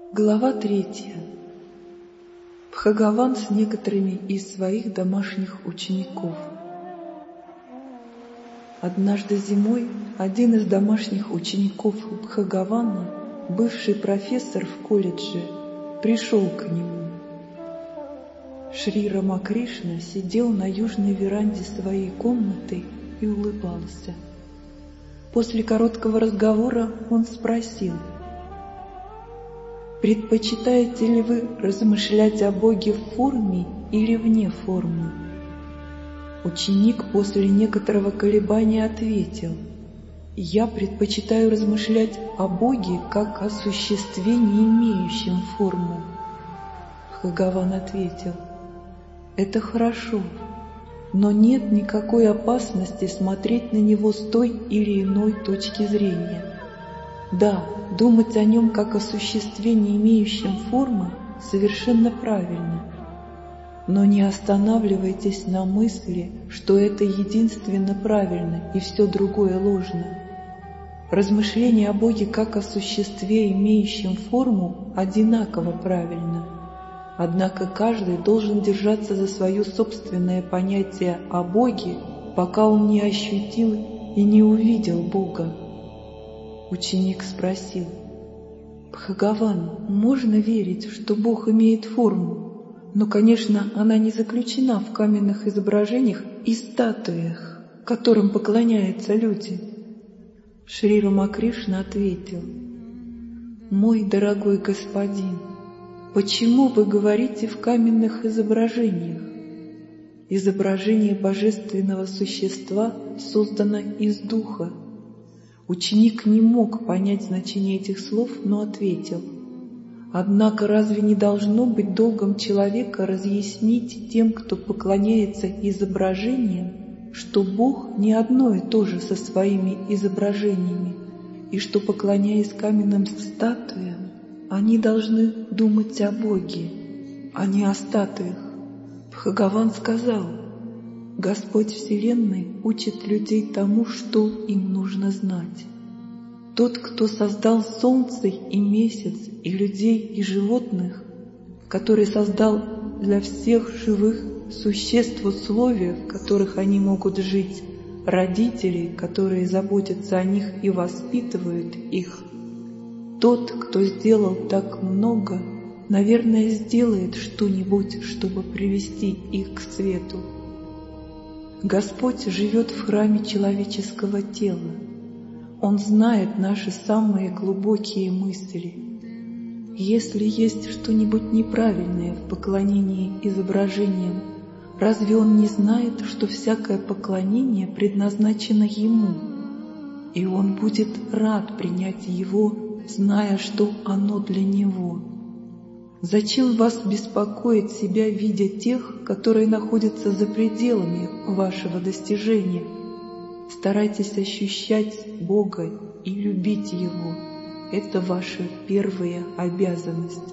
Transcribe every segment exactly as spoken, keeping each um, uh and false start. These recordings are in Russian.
Глава третья. Бхагаван с некоторыми из своих домашних учеников. Однажды зимой один из домашних учеников Бхагавана, бывший профессор в колледже, пришел к нему. Шри Рамакришна сидел на южной веранде своей комнаты и улыбался. После короткого разговора он спросил: «Предпочитаете ли вы размышлять о Боге в форме или вне формы?» Ученик после некоторого колебания ответил: «Я предпочитаю размышлять о Боге как о существе, не имеющем формы». Бхагаван ответил: «Это хорошо, но нет никакой опасности смотреть на него с той или иной точки зрения. Да, думать о нем как о существе, не имеющем формы, совершенно правильно. Но не останавливайтесь на мысли, что это единственно правильно и все другое ложно. Размышление о Боге как о существе, имеющем форму, одинаково правильно. Однако каждый должен держаться за свое собственное понятие о Боге, пока он не ощутил и не увидел Бога». Ученик спросил: «Бхагаван, можно верить, что Бог имеет форму? Но, конечно, она не заключена в каменных изображениях и статуях, которым поклоняются люди». Шри Рамакришна ответил: «Мой дорогой господин, почему вы говорите в каменных изображениях? Изображение божественного существа создано из духа». Ученик не мог понять значение этих слов, но ответил: «Однако разве не должно быть долгом человека разъяснить тем, кто поклоняется изображениям, что Бог не одно и то же со своими изображениями, и что, поклоняясь каменным статуям, они должны думать о Боге, а не о статуях?» Бхагаван сказал: «Господь Вселенной учит людей тому, что им нужно знать. Тот, кто создал солнце и месяц, и людей, и животных, который создал для всех живых существ условия, в которых они могут жить, родителей, которые заботятся о них и воспитывают их, тот, кто сделал так много, наверное, сделает что-нибудь, чтобы привести их к свету. Господь живет в храме человеческого тела. Он знает наши самые глубокие мысли. Если есть что-нибудь неправильное в поклонении изображениям, разве Он не знает, что всякое поклонение предназначено Ему, и Он будет рад принять его, зная, что оно для Него? Зачем вас беспокоить себя, видя тех, которые находятся за пределами вашего достижения? Старайтесь ощущать Бога и любить Его. Это ваша первая обязанность.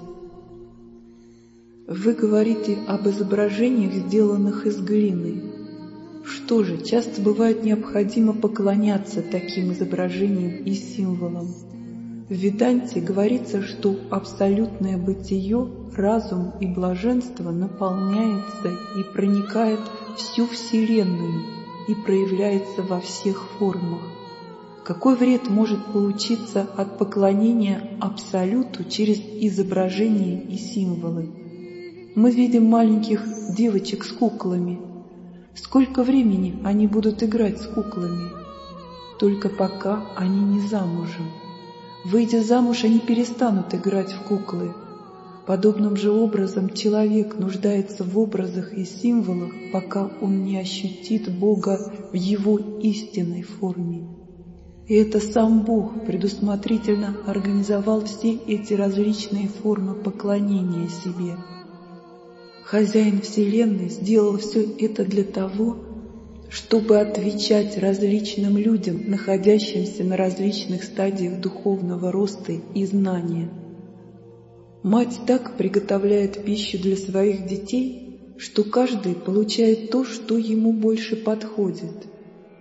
Вы говорите об изображениях, сделанных из глины. Что же, часто бывает необходимо поклоняться таким изображениям и символам. В Веданте говорится, что абсолютное бытие, разум и блаженство наполняется и проникает всю Вселенную и проявляется во всех формах. Какой вред может получиться от поклонения Абсолюту через изображения и символы? Мы видим маленьких девочек с куклами. Сколько времени они будут играть с куклами? Только пока они не замужем. Выйдя замуж, они перестанут играть в куклы. Подобным же образом человек нуждается в образах и символах, пока он не ощутит Бога в Его истинной форме. И это сам Бог предусмотрительно организовал все эти различные формы поклонения себе. Хозяин Вселенной сделал все это для того, чтобы отвечать различным людям, находящимся на различных стадиях духовного роста и знания. Мать так приготовляет пищу для своих детей, что каждый получает то, что ему больше подходит.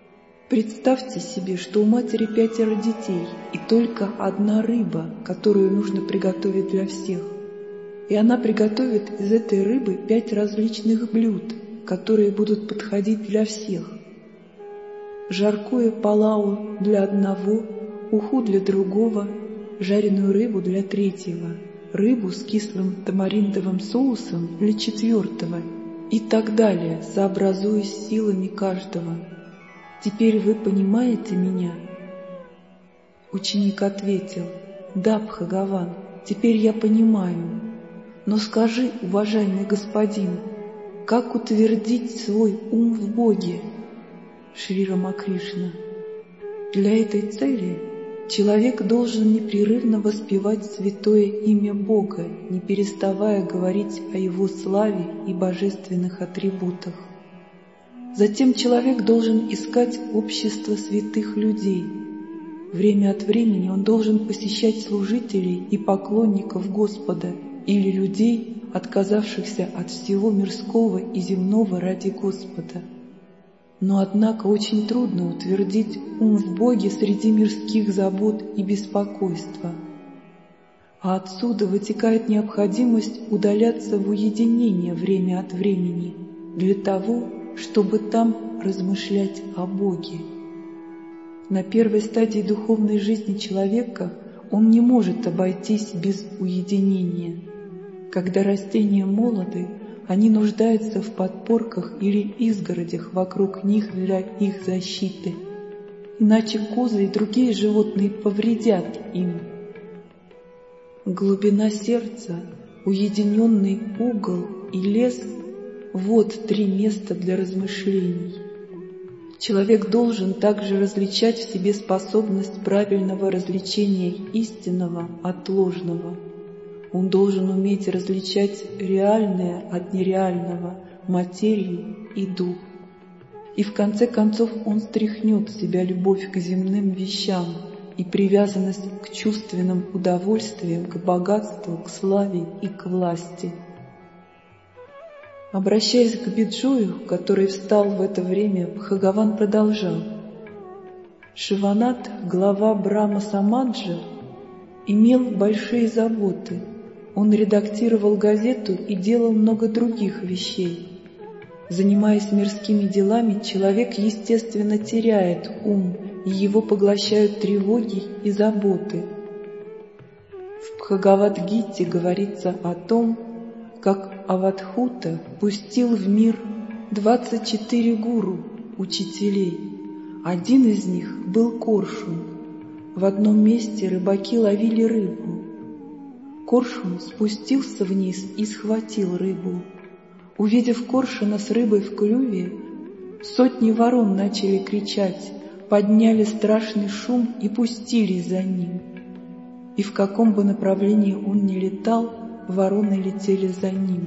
Представьте себе, что у матери пятеро детей и только одна рыба, которую нужно приготовить для всех. И она приготовит из этой рыбы пять различных блюд, которые будут подходить для всех. Жаркое палау для одного, уху для другого, жареную рыбу для третьего, рыбу с кислым тамариндовым соусом для четвертого и так далее, сообразуясь силами каждого. Теперь вы понимаете меня? Ученик ответил: да, Бхагаван, теперь я понимаю. Но скажи, уважаемый господин, как утвердить свой ум в Боге? Шри Рамакришна: для этой цели человек должен непрерывно воспевать святое имя Бога, не переставая говорить о Его славе и божественных атрибутах. Затем человек должен искать общество святых людей. Время от времени он должен посещать служителей и поклонников Господа или людей, отказавшихся от всего мирского и земного ради Господа. Но, однако, очень трудно утвердить ум в Боге среди мирских забот и беспокойства. А отсюда вытекает необходимость удаляться в уединение время от времени для того, чтобы там размышлять о Боге. На первой стадии духовной жизни человека он не может обойтись без уединения. Когда растения молоды, они нуждаются в подпорках или изгородях вокруг них для их защиты, иначе козы и другие животные повредят им. Глубина сердца, уединенный угол и лес — вот три места для размышлений. Человек должен также различать в себе способность правильного различения истинного от ложного. Он должен уметь различать реальное от нереального, материю и дух. И в конце концов он стряхнет с себя любовь к земным вещам и привязанность к чувственным удовольствиям, к богатству, к славе и к власти. Обращаясь к Биджую, который встал в это время, Бхагаван продолжал: Шиванат, глава Брахма Самаджа, имел большие заботы. Он редактировал газету и делал много других вещей. Занимаясь мирскими делами, человек, естественно, теряет ум, и его поглощают тревоги и заботы. В Бхагавад-гите говорится о том, как Авадхута пустил в мир двадцать четыре гуру, учителей. Один из них был коршун. В одном месте рыбаки ловили рыбу. Коршун спустился вниз и схватил рыбу. Увидев коршуна с рыбой в клюве, сотни ворон начали кричать, подняли страшный шум и пустились за ним. И в каком бы направлении он ни летал, вороны летели за ним.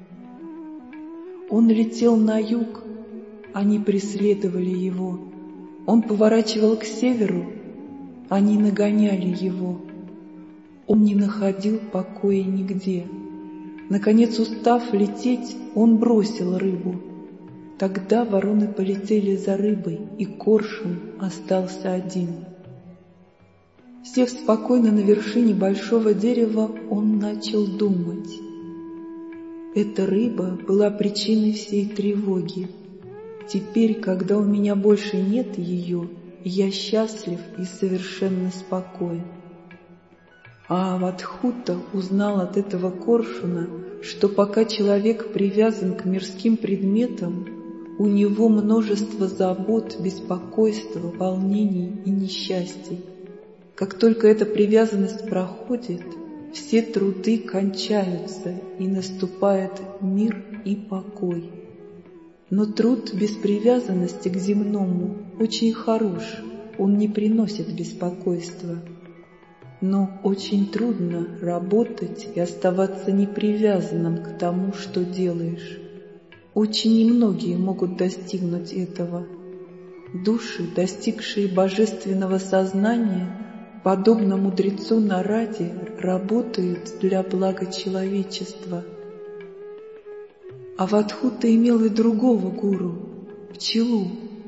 Он летел на юг, они преследовали его. Он поворачивал к северу, они нагоняли его. Он не находил покоя нигде. Наконец, устав лететь, он бросил рыбу. Тогда вороны полетели за рыбой, и коршун остался один. Сев спокойно на вершине большого дерева, он начал думать. Эта рыба была причиной всей тревоги. Теперь, когда у меня больше нет ее, я счастлив и совершенно спокоен. А Авадхута узнал от этого коршуна, что пока человек привязан к мирским предметам, у него множество забот, беспокойства, волнений и несчастий. Как только эта привязанность проходит, все труды кончаются, и наступает мир и покой. Но труд без привязанности к земному очень хорош, он не приносит беспокойства. Но очень трудно работать и оставаться непривязанным к тому, что делаешь. Очень немногие могут достигнуть этого. Души, достигшие божественного сознания, подобно мудрецу Нараде, работают для блага человечества. Авадхута имел и другого гуру, пчелу.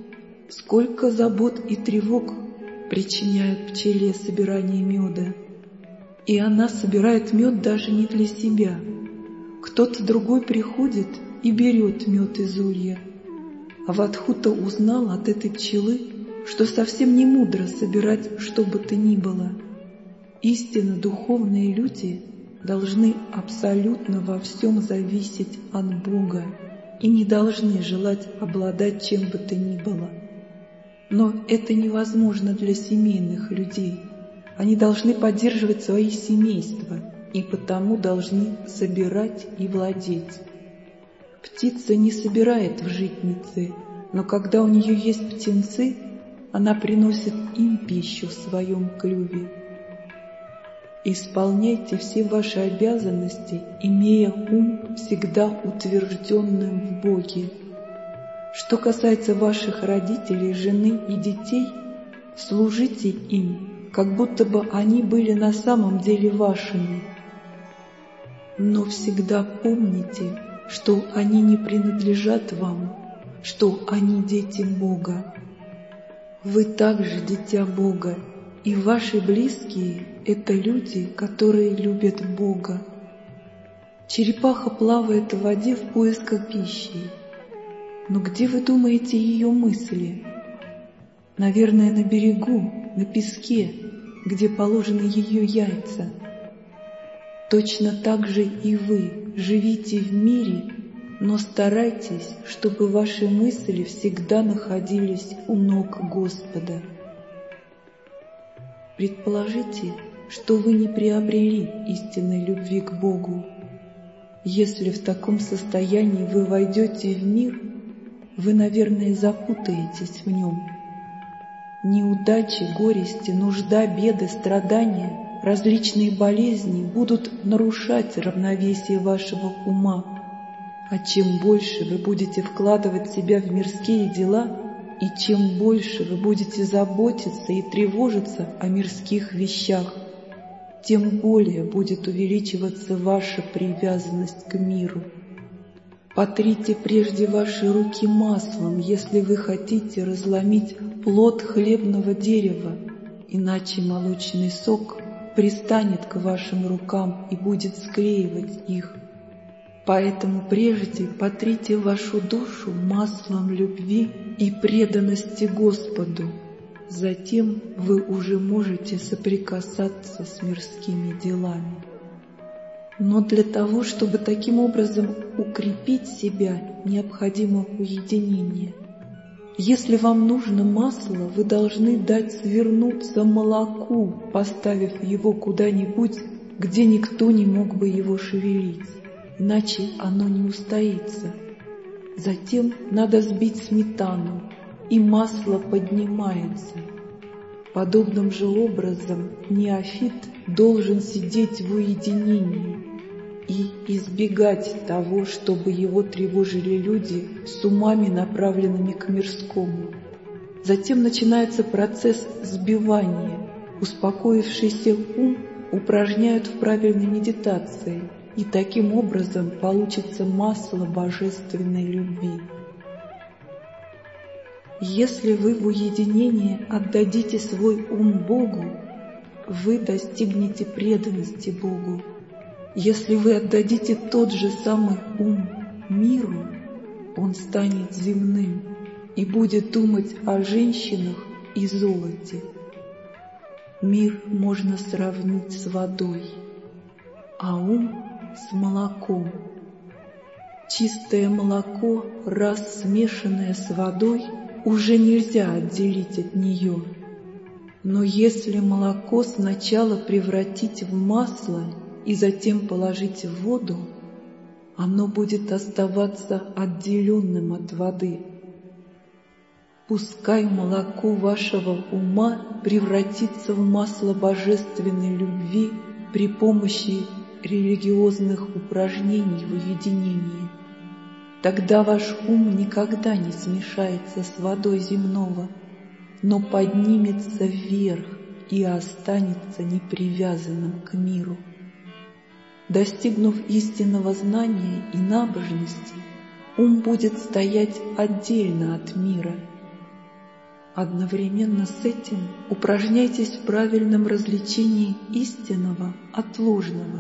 сколько забот и тревог причиняют пчеле собирание меда. И она собирает мед даже не для себя. Кто-то другой приходит и берет мед из улья. Аватхута узнал от этой пчелы, что совсем не мудро собирать что бы то ни было. Истинно духовные люди должны абсолютно во всем зависеть от Бога и не должны желать обладать чем бы то ни было. Но это невозможно для семейных людей. Они должны поддерживать свои семейства и потому должны собирать и владеть. Птица не собирает в житнице, но когда у нее есть птенцы, она приносит им пищу в своем клюве. Исполняйте все ваши обязанности, имея ум всегда утвержденным в Боге. Что касается ваших родителей, жены и детей, служите им, как будто бы они были на самом деле вашими. Но всегда помните, что они не принадлежат вам, что они дети Бога. Вы также дитя Бога, и ваши близкие — это люди, которые любят Бога. Черепаха плавает в воде в поисках пищи. Но где вы думаете ее мысли? Наверное, на берегу, на песке, где положены ее яйца. Точно так же и вы живите в мире, но старайтесь, чтобы ваши мысли всегда находились у ног Господа. Предположите, что вы не приобрели истинной любви к Богу. Если в таком состоянии вы войдете в мир, вы, наверное, запутаетесь в нем. Неудачи, горести, нужда, беды, страдания, различные болезни будут нарушать равновесие вашего ума. А чем больше вы будете вкладывать себя в мирские дела, и чем больше вы будете заботиться и тревожиться о мирских вещах, тем более будет увеличиваться ваша привязанность к миру. Потрите прежде ваши руки маслом, если вы хотите разломить плод хлебного дерева, иначе молочный сок пристанет к вашим рукам и будет склеивать их. Поэтому прежде потрите вашу душу маслом любви и преданности Господу, затем вы уже можете соприкасаться с мирскими делами. Но для того, чтобы таким образом укрепить себя, необходимо уединение. Если вам нужно масло, вы должны дать свернуться молоку, поставив его куда-нибудь, где никто не мог бы его шевелить, иначе оно не устоится. Затем надо сбить сметану, и масло поднимается. Подобным же образом неофит должен сидеть в уединении и избегать того, чтобы его тревожили люди с умами, направленными к мирскому. Затем начинается процесс сбивания. Успокоившийся ум упражняют в правильной медитации, и таким образом получится масло божественной любви. Если вы в уединении отдадите свой ум Богу, вы достигнете преданности Богу. Если вы отдадите тот же самый ум миру, он станет земным и будет думать о женщинах и золоте. Мир можно сравнить с водой, а ум с молоком. Чистое молоко, раз смешанное с водой, уже нельзя отделить от нее. Но если молоко сначала превратить в масло и затем положить в воду, оно будет оставаться отделенным от воды. Пускай молоко вашего ума превратится в масло божественной любви при помощи религиозных упражнений в уединении. Тогда ваш ум никогда не смешается с водой земного, но поднимется вверх и останется непривязанным к миру. Достигнув истинного знания и набожности, ум будет стоять отдельно от мира. Одновременно с этим упражняйтесь в правильном различении истинного от ложного.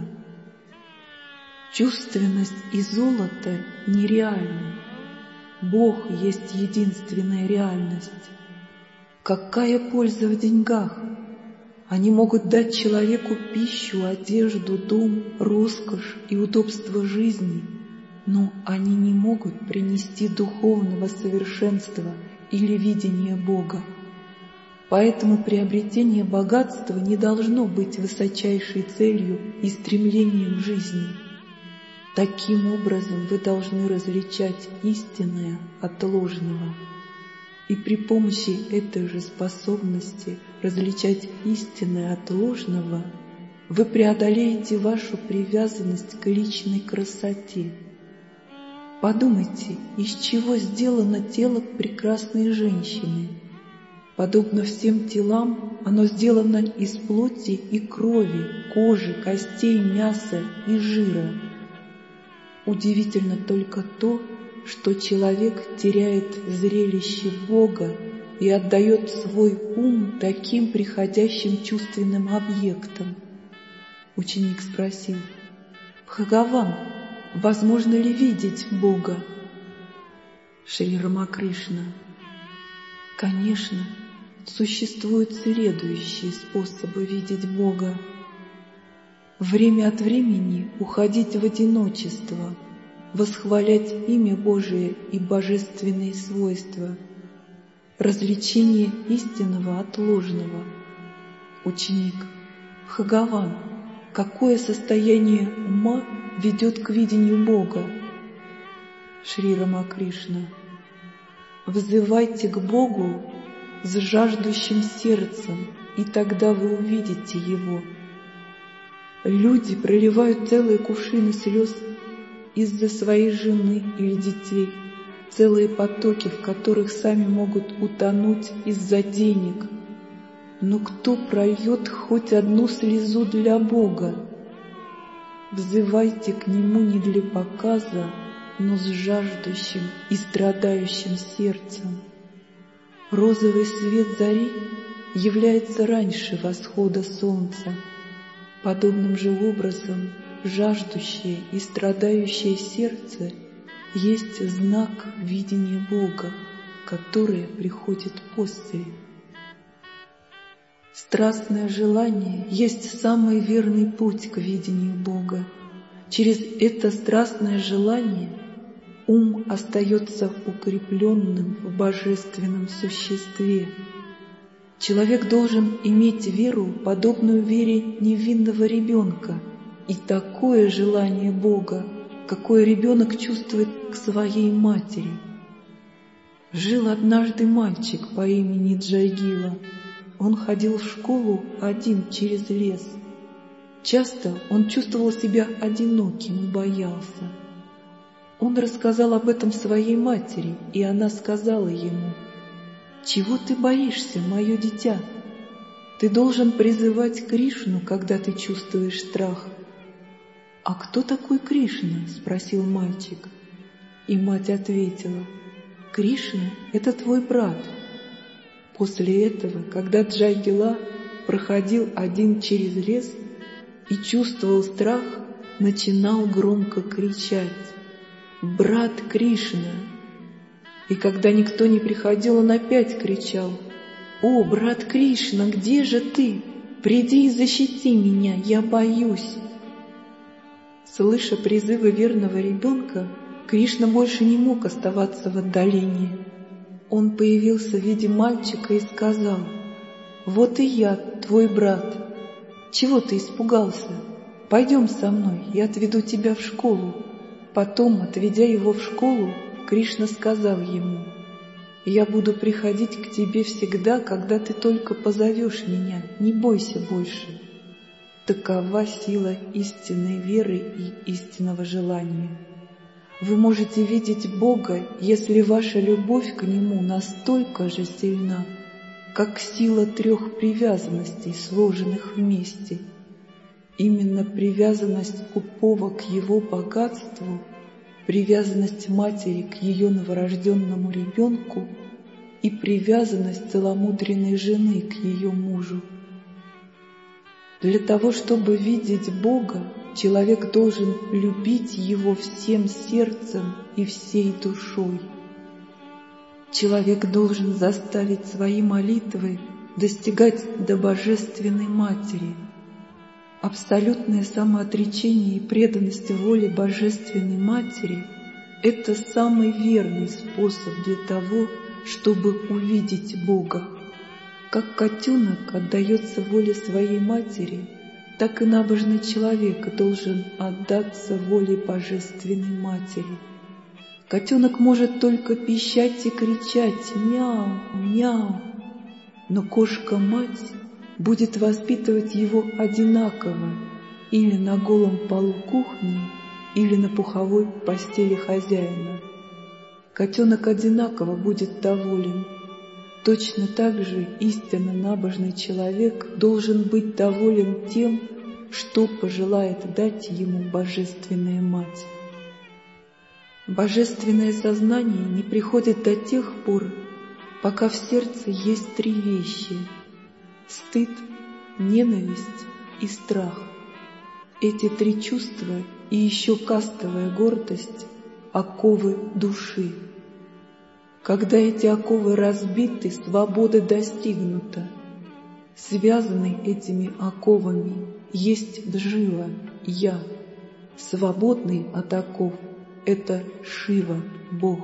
Чувственность и золото нереальны. Бог есть единственная реальность. Какая польза в деньгах? Они могут дать человеку пищу, одежду, дом, роскошь и удобство жизни, но они не могут принести духовного совершенства или видения Бога. Поэтому приобретение богатства не должно быть высочайшей целью и стремлением в жизни. Таким образом вы должны различать истинное от ложного. И при помощи этой же способности различать истинное от ложного вы преодолеете вашу привязанность к личной красоте. Подумайте, из чего сделано тело прекрасной женщины. Подобно всем телам, оно сделано из плоти и крови, кожи, костей, мяса и жира. Удивительно только то, что человек теряет зрелище Бога и отдает свой ум таким приходящим чувственным объектам. Ученик спросил: «Бхагаван, возможно ли видеть Бога?» Шри Рамакришна: «Конечно, существуют следующие способы видеть Бога. Время от времени уходить в одиночество, восхвалять имя Божие и божественные свойства, развлечение истинного от ложного». Ученик: «Бхагаван, какое состояние ума ведет к видению Бога?» Шри Рамакришна: «Взывайте к Богу с жаждущим сердцем, и тогда вы увидите Его. Люди проливают целые кувшины слез из-за своей жены или детей, целые потоки, в которых сами могут утонуть из-за денег. Но кто прольет хоть одну слезу для Бога? Взывайте к Нему не для показа, но с жаждущим и страдающим сердцем. Розовый свет зари является раньше восхода солнца. Подобным же образом жаждущее и страдающее сердце есть знак видения Бога, которое приходит после. Страстное желание есть самый верный путь к видению Бога. Через это страстное желание ум остается укрепленным в божественном существе. Человек должен иметь веру, подобную вере невинного ребенка, и такое желание Бога, какое ребенок чувствует к своей матери. Жил однажды мальчик по имени Джайгила. Он ходил в школу один через лес. Часто он чувствовал себя одиноким и боялся. Он рассказал об этом своей матери, и она сказала ему: «Чего ты боишься, мое дитя? Ты должен призывать Кришну, когда ты чувствуешь страх». «А кто такой Кришна?» — спросил мальчик. И мать ответила: «Кришна — это твой брат». После этого, когда Джайгила проходил один через лес и чувствовал страх, начинал громко кричать: «Брат Кришна!» И когда никто не приходил, он опять кричал: «О, брат Кришна, где же ты? Приди и защити меня, я боюсь!» Слыша призывы верного ребенка, Кришна больше не мог оставаться в отдалении. Он появился в виде мальчика и сказал: «Вот и я, твой брат. Чего ты испугался? Пойдем со мной, я отведу тебя в школу». Потом, отведя его в школу, Кришна сказал ему: «Я буду приходить к тебе всегда, когда ты только позовешь меня, не бойся больше». Такова сила истинной веры и истинного желания. Вы можете видеть Бога, если ваша любовь к Нему настолько же сильна, как сила трех привязанностей, сложенных вместе. Именно привязанность скупого к его богатству, привязанность матери к ее новорожденному ребенку и привязанность целомудренной жены к ее мужу. Для того, чтобы видеть Бога, человек должен любить Его всем сердцем и всей душой. Человек должен заставить свои молитвы достигать до Божественной Матери. Абсолютное самоотречение и преданность воле Божественной Матери – это самый верный способ для того, чтобы увидеть Бога. Как котенок отдается воле своей матери, так и набожный человек должен отдаться воле Божественной Матери. Котенок может только пищать и кричать «мяу, мяу», но кошка-мать будет воспитывать его одинаково или на голом полу кухни, или на пуховой постели хозяина. Котенок одинаково будет доволен. Точно так же истинно набожный человек должен быть доволен тем, что пожелает дать ему Божественная Мать. Божественное сознание не приходит до тех пор, пока в сердце есть три вещи — стыд, ненависть и страх. Эти три чувства и еще кастовая гордость — оковы души. Когда эти оковы разбиты, свобода достигнута. Связанный этими оковами есть Джива, Я. Свободный от оков — это Шива, Бог.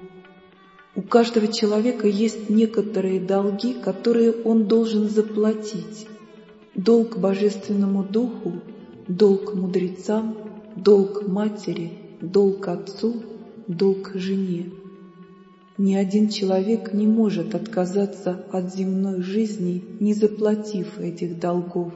У каждого человека есть некоторые долги, которые он должен заплатить. Долг Божественному Духу, долг мудрецам, долг матери, долг отцу, долг жене. Ни один человек не может отказаться от земной жизни, не заплатив этих долгов.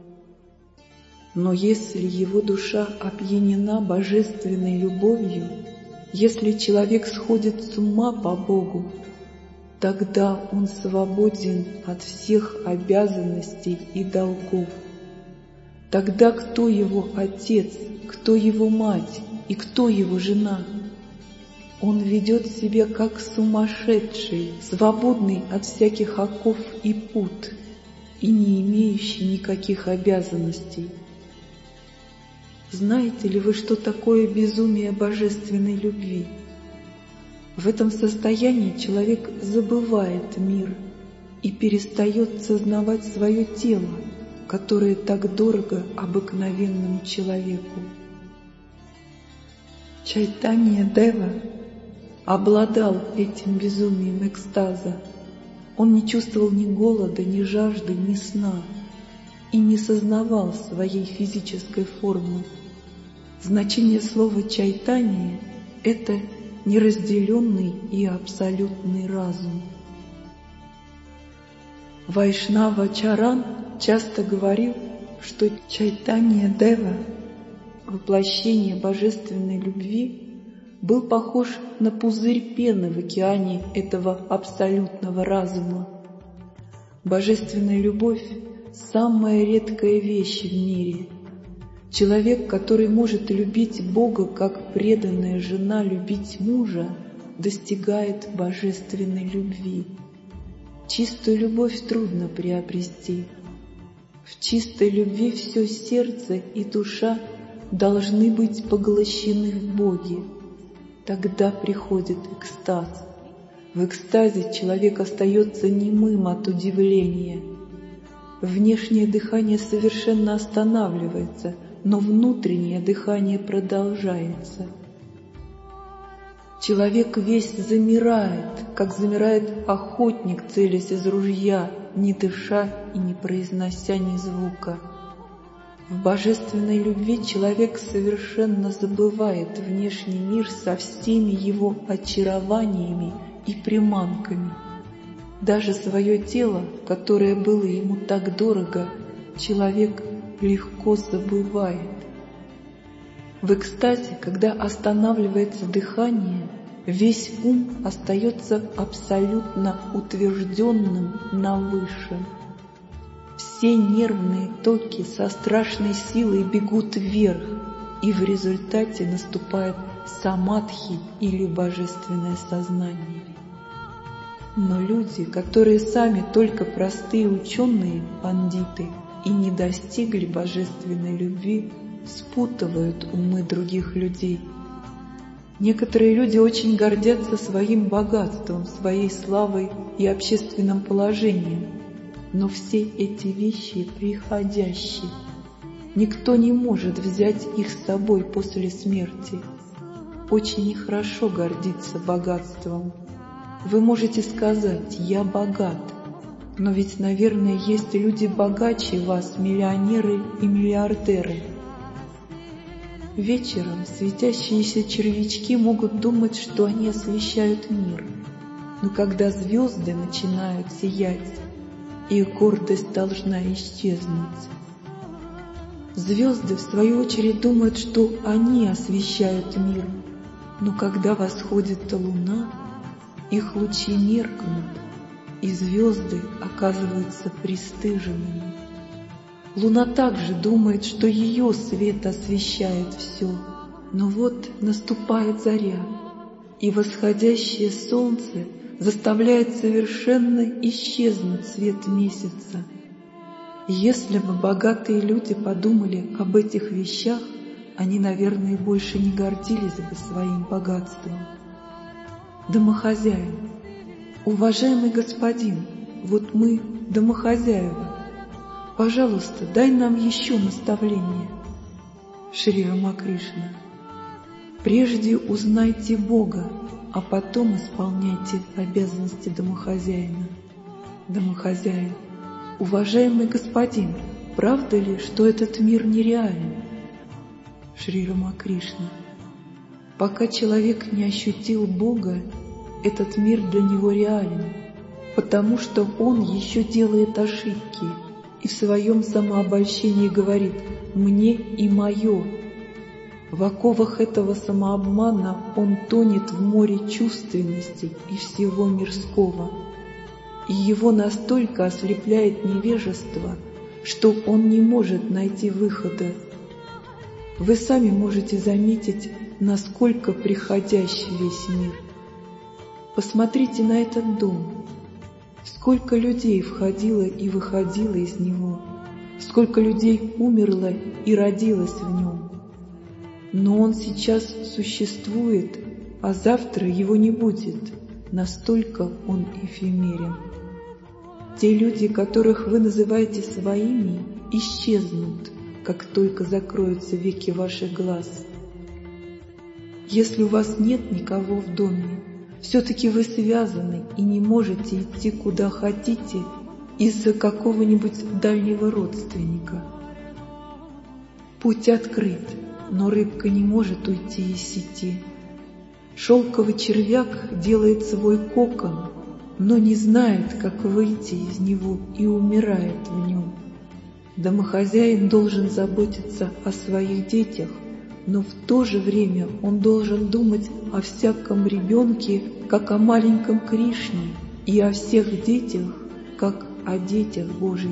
Но если его душа опьянена божественной любовью, если человек сходит с ума по Богу, тогда он свободен от всех обязанностей и долгов. Тогда кто его отец, кто его мать и кто его жена? Он ведет себя как сумасшедший, свободный от всяких оков и пут и не имеющий никаких обязанностей. Знаете ли вы, что такое безумие божественной любви? В этом состоянии человек забывает мир и перестает сознавать свое тело, которое так дорого обыкновенному человеку. Чайтанья Дева обладал этим безумием экстаза. Он не чувствовал ни голода, ни жажды, ни сна и не сознавал своей физической формы. Значение слова «чайтанья» — это неразделенный и абсолютный разум. Вайшнава Чаран часто говорил, что Чайтанья Дева, воплощение божественной любви, был похож на пузырь пены в океане этого абсолютного разума. Божественная любовь — самая редкая вещь в мире. Человек, который может любить Бога, как преданная жена любить мужа, достигает божественной любви. Чистую любовь трудно приобрести. В чистой любви все сердце и душа должны быть поглощены в Боге. Тогда приходит экстаз. В экстазе человек остается немым от удивления. Внешнее дыхание совершенно останавливается, но внутреннее дыхание продолжается. Человек весь замирает, как замирает охотник, целясь из ружья, не дыша и не произнося ни звука. В божественной любви человек совершенно забывает внешний мир со всеми его очарованиями и приманками. Даже свое тело, которое было ему так дорого, человек легко забывает. В экстазе, когда останавливается дыхание, весь ум остается абсолютно утвержденным на высшем. Все нервные токи со страшной силой бегут вверх, и в результате наступает самадхи или божественное сознание. Но люди, которые сами только простые ученые, пандиты, и не достигли божественной любви, спутывают умы других людей. Некоторые люди очень гордятся своим богатством, своей славой и общественным положением, но все эти вещи приходящие. Никто не может взять их с собой после смерти. Очень нехорошо гордиться богатством. Вы можете сказать: «Я богат», но ведь, наверное, есть люди богаче вас, миллионеры и миллиардеры. Вечером светящиеся червячки могут думать, что они освещают мир, но когда звезды начинают сиять, их гордость должна исчезнуть. Звезды, в свою очередь, думают, что они освещают мир, но когда восходит луна, их лучи меркнут, и звезды оказываются пристыженными. Луна также думает, что ее свет освещает все, но вот наступает заря, и восходящее солнце заставляет совершенно исчезнуть свет месяца. Если бы богатые люди подумали об этих вещах, они, наверное, больше не гордились бы своим богатством. Домохозяин. Уважаемый господин, вот мы домохозяева. Пожалуйста, дай нам еще наставление. Шри Рамакришна. Прежде узнайте Бога, а потом исполняйте обязанности домохозяина. Домохозяин. Уважаемый господин, правда ли, что этот мир нереален? Шри Рамакришна. Пока человек не ощутил Бога, этот мир для него реален, потому что он еще делает ошибки и в своем самообольщении говорит «мне и мое». В оковах этого самообмана он тонет в море чувственности и всего мирского, и его настолько ослепляет невежество, что он не может найти выхода. Вы сами можете заметить, насколько приходящий весь мир. Посмотрите на этот дом. Сколько людей входило и выходило из него, сколько людей умерло и родилось в нем. Но он сейчас существует, а завтра его не будет, настолько он эфемерен. Те люди, которых вы называете своими, исчезнут, как только закроются веки ваших глаз. Если у вас нет никого в доме, все-таки вы связаны и не можете идти куда хотите из-за какого-нибудь дальнего родственника. Путь открыт, но рыбка не может уйти из сети. Шелковый червяк делает свой кокон, но не знает, как выйти из него, и умирает в нем. Домохозяин должен заботиться о своих детях, но в то же время он должен думать о всяком ребенке, как о маленьком Кришне, и о всех детях, как о детях Божьих.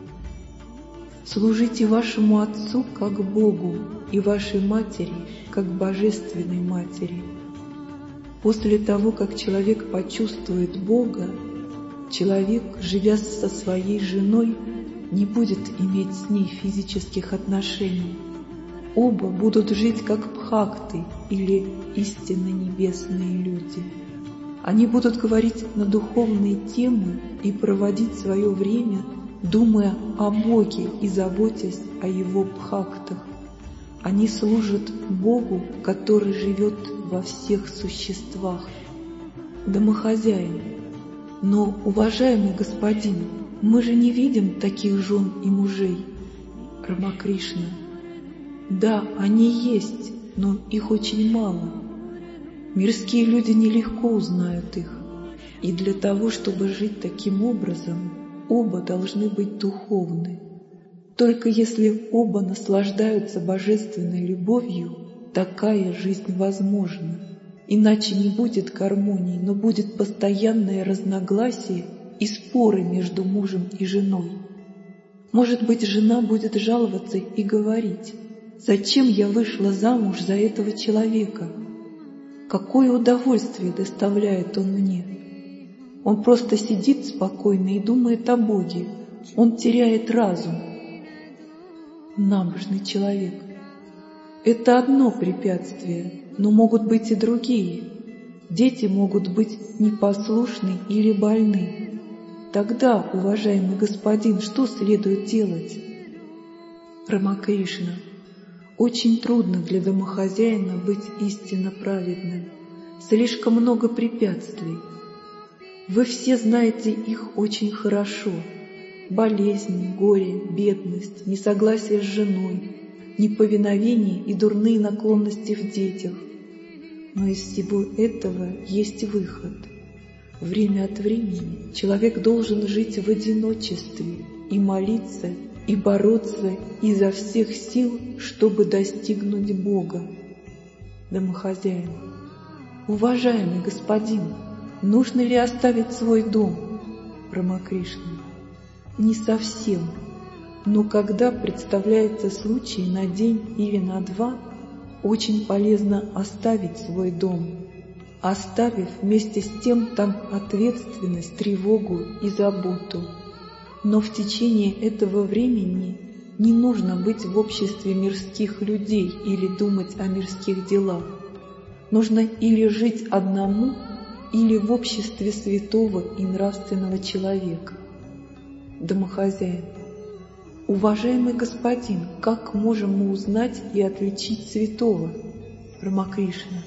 Служите вашему Отцу, как Богу, и вашей матери, как Божественной Матери. После того, как человек почувствует Бога, человек, живя со своей женой, не будет иметь с ней физических отношений. Оба будут жить как бхакты или истинно небесные люди. Они будут говорить на духовные темы и проводить свое время, думая о Боге и заботясь о Его бхактах. Они служат Богу, который живет во всех существах. Домохозяин. Но, уважаемый господин, мы же не видим таких жен и мужей. Рамакришна. Да, они есть, но их очень мало. Мирские люди нелегко узнают их, и для того, чтобы жить таким образом, оба должны быть духовны. Только если оба наслаждаются божественной любовью, такая жизнь возможна. Иначе не будет гармонии, но будет постоянное разногласие и споры между мужем и женой. Может быть, жена будет жаловаться и говорить: «Зачем я вышла замуж за этого человека? Какое удовольствие доставляет он мне? Он просто сидит спокойно и думает о Боге. Он теряет разум. Набожный человек. Это одно препятствие, но могут быть и другие. Дети могут быть непослушны или больны. Тогда, уважаемый господин, что следует делать? Рамакришна. Очень трудно для домохозяина быть истинно праведным. Слишком много препятствий. Вы все знаете их очень хорошо. Болезни, горе, бедность, несогласие с женой, неповиновение и дурные наклонности в детях. Но из всего этого есть выход. Время от времени человек должен жить в одиночестве и молиться, и бороться изо всех сил, чтобы достигнуть Бога. Домохозяин. Уважаемый господин, нужно ли оставить свой дом? Рамакришна. Не совсем, но когда представляется случай на день или на два, очень полезно оставить свой дом, оставив вместе с тем там ответственность, тревогу и заботу. Но в течение этого времени не нужно быть в обществе мирских людей или думать о мирских делах. Нужно или жить одному, или в обществе святого и нравственного человека. Домохозяин. Уважаемый господин, как можем мы узнать и отличить святого? Рамакришна.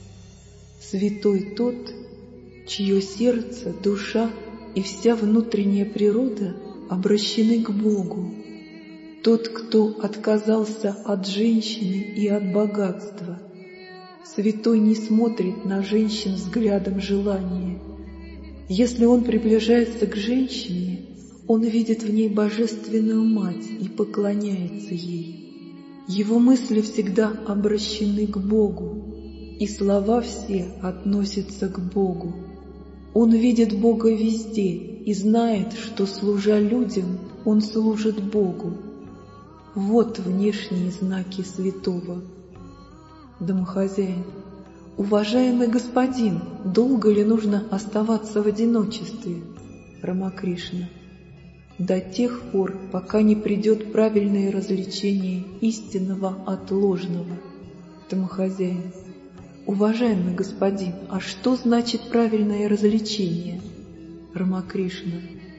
Святой тот, чье сердце, душа и вся внутренняя природа обращены к Богу. Тот, кто отказался от женщины и от богатства. Святой не смотрит на женщин взглядом желания. Если он приближается к женщине, он видит в ней божественную мать и поклоняется ей. Его мысли всегда обращены к Богу, и слова все относятся к Богу. Он видит Бога везде и знает, что, служа людям, он служит Богу. Вот внешние знаки святого. Домохозяин. Уважаемый господин, долго ли нужно оставаться в одиночестве? Рамакришна. До тех пор, пока не придет правильное развлечение истинного от ложного. Домохозяин. Уважаемый господин, а что значит правильное развлечение? Рамакришна.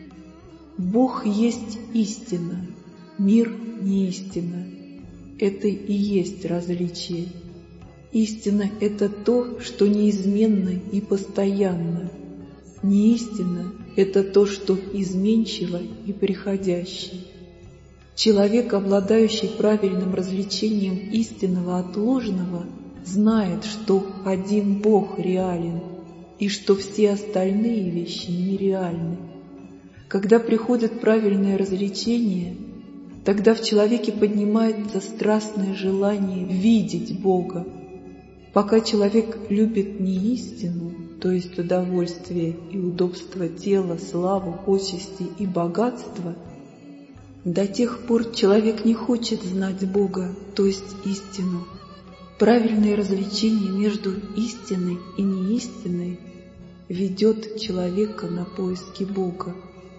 Бог есть истина, мир не истина. Это и есть различие. Истина — это то, что неизменно и постоянно. Неистина — это то, что изменчиво и приходящее. Человек, обладающий правильным развлечением истинного от ложного, знает, что один Бог реален и что все остальные вещи нереальны. Когда приходит правильное развлечение, тогда в человеке поднимается страстное желание видеть Бога. Пока человек любит не истину, то есть удовольствие и удобство тела, славу, почести и богатство, до тех пор человек не хочет знать Бога, то есть истину. Правильное развлечение между истиной и неистиной ведет человека на поиски Бога.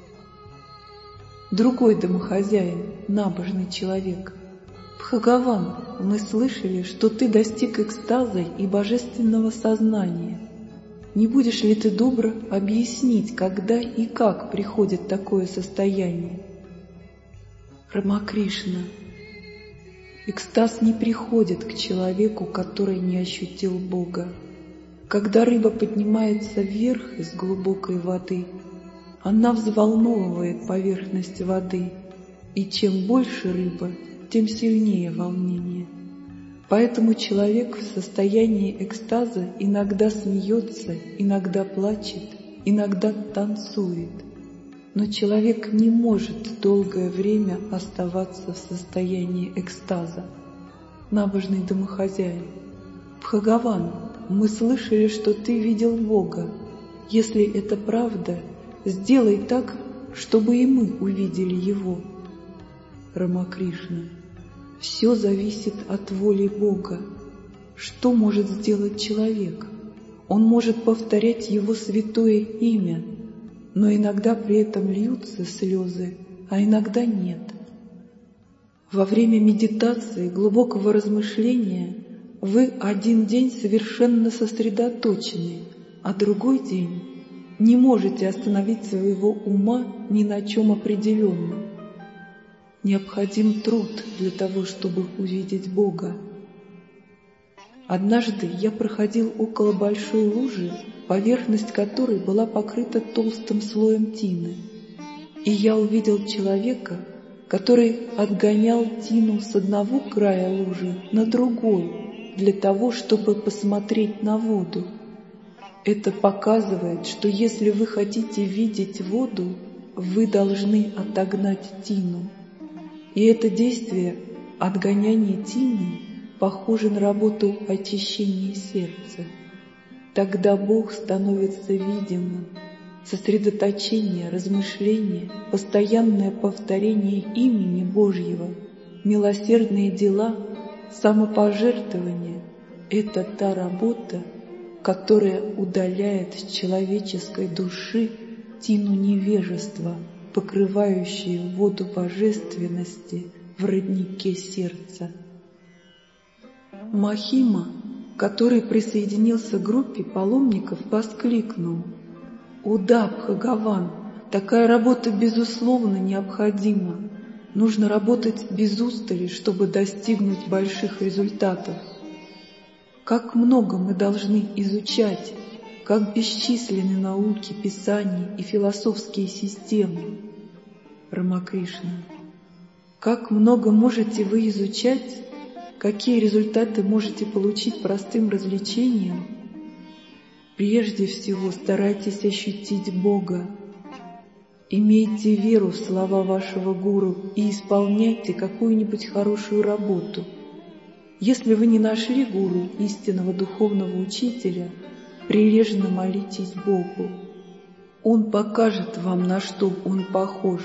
Другой домохозяин, набожный человек. Бхагаван, мы слышали, что ты достиг экстаза и божественного сознания. Не будешь ли ты добр объяснить, когда и как приходит такое состояние? Рамакришна. Экстаз не приходит к человеку, который не ощутил Бога. Когда рыба поднимается вверх из глубокой воды, она взволновывает поверхность воды, и чем больше рыба, тем сильнее волнение. Поэтому человек в состоянии экстаза иногда смеется, иногда плачет, иногда танцует. Но человек не может долгое время оставаться в состоянии экстаза. Набожный домохозяин. Бхагаван, мы слышали, что ты видел Бога. Если это правда, сделай так, чтобы и мы увидели Его. Рамакришна. Все зависит от воли Бога. Что может сделать человек? Он может повторять Его святое имя, но иногда при этом льются слезы, а иногда нет. Во время медитации, глубокого размышления вы один день совершенно сосредоточены, а другой день не можете остановить своего ума ни на чем определенном. Необходим труд для того, чтобы увидеть Бога. Однажды я проходил около большой лужи, поверхность которой была покрыта толстым слоем тины, и я увидел человека, который отгонял тину с одного края лужи на другой для того, чтобы посмотреть на воду. Это показывает, что если вы хотите видеть воду, вы должны отогнать тину. И это действие отгоняния тины похоже на работу очищения сердца. Тогда Бог становится видимым. Сосредоточение, размышление, постоянное повторение имени Божьего, милосердные дела, самопожертвование — это та работа, которая удаляет с человеческой души тину невежества, покрывающую воду божественности в роднике сердца. Махима, который присоединился к группе паломников, воскликнул: «О да, Бхагаван, такая работа безусловно необходима. Нужно работать без устали, чтобы достигнуть больших результатов. Как много мы должны изучать, как бесчисленны науки, писания и философские системы». Рамакришна: как много можете вы изучать, какие результаты можете получить простым развлечением? Прежде всего старайтесь ощутить Бога. Имейте веру в слова вашего гуру и исполняйте какую-нибудь хорошую работу. Если вы не нашли гуру, истинного духовного учителя, прилежно молитесь Богу. Он покажет вам, на что он похож.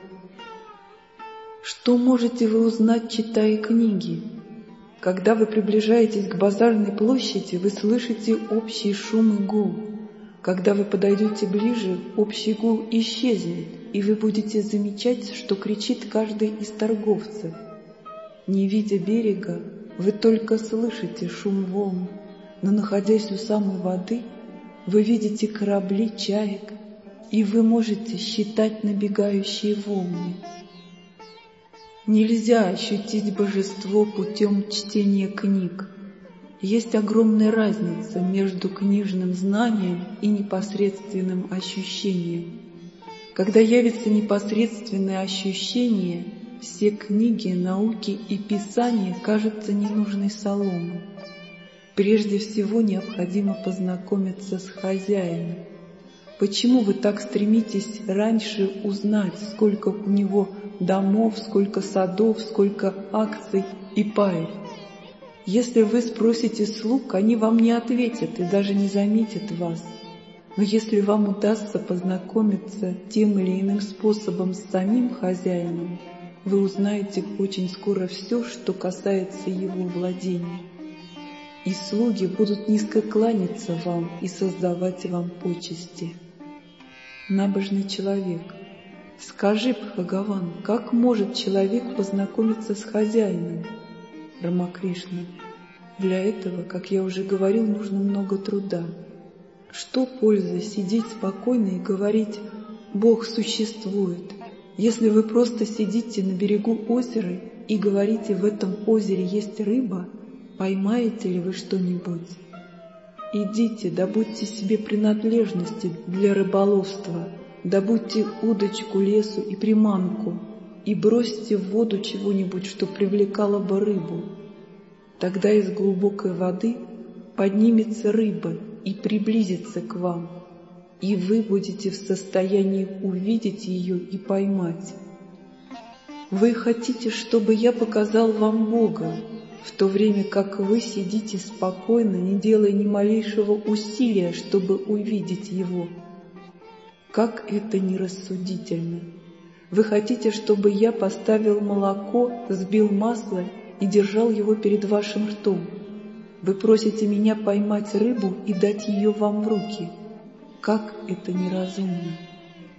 Что можете вы узнать, читая книги? Когда вы приближаетесь к базарной площади, вы слышите общий шум и гул. Когда вы подойдете ближе, общий гул исчезнет, и вы будете замечать, что кричит каждый из торговцев. Не видя берега, вы только слышите шум волн, но, находясь у самой воды, вы видите корабли, чаек, и вы можете считать набегающие волны. Нельзя ощутить божество путем чтения книг. Есть огромная разница между книжным знанием и непосредственным ощущением. Когда явится непосредственное ощущение, все книги, науки и писания кажутся ненужной соломой. Прежде всего необходимо познакомиться с хозяином. Почему вы так стремитесь раньше узнать, сколько у него домов, сколько садов, сколько акций и паев? Если вы спросите слуг, они вам не ответят и даже не заметят вас. Но если вам удастся познакомиться тем или иным способом с самим хозяином, вы узнаете очень скоро все, что касается его владений. И слуги будут низко кланяться вам и создавать вам почести. Набожный человек, скажи, Бхагаван, как может человек познакомиться с хозяином? Рамакришна: для этого, как я уже говорил, нужно много труда. Что пользы сидеть спокойно и говорить «Бог существует», если вы просто сидите на берегу озера и говорите «В этом озере есть рыба», поймаете ли вы что-нибудь? Идите, добудьте себе принадлежности для рыболовства, добудьте удочку, лесу и приманку и бросьте в воду чего-нибудь, что привлекало бы рыбу. Тогда из глубокой воды поднимется рыба и приблизится к вам, и вы будете в состоянии увидеть ее и поймать. Вы хотите, чтобы я показал вам Бога, в то время как вы сидите спокойно, не делая ни малейшего усилия, чтобы увидеть Его. Как это нерассудительно! Вы хотите, чтобы я поставил молоко, взбил масло и держал его перед вашим ртом. Вы просите меня поймать рыбу и дать ее вам в руки. Как это неразумно!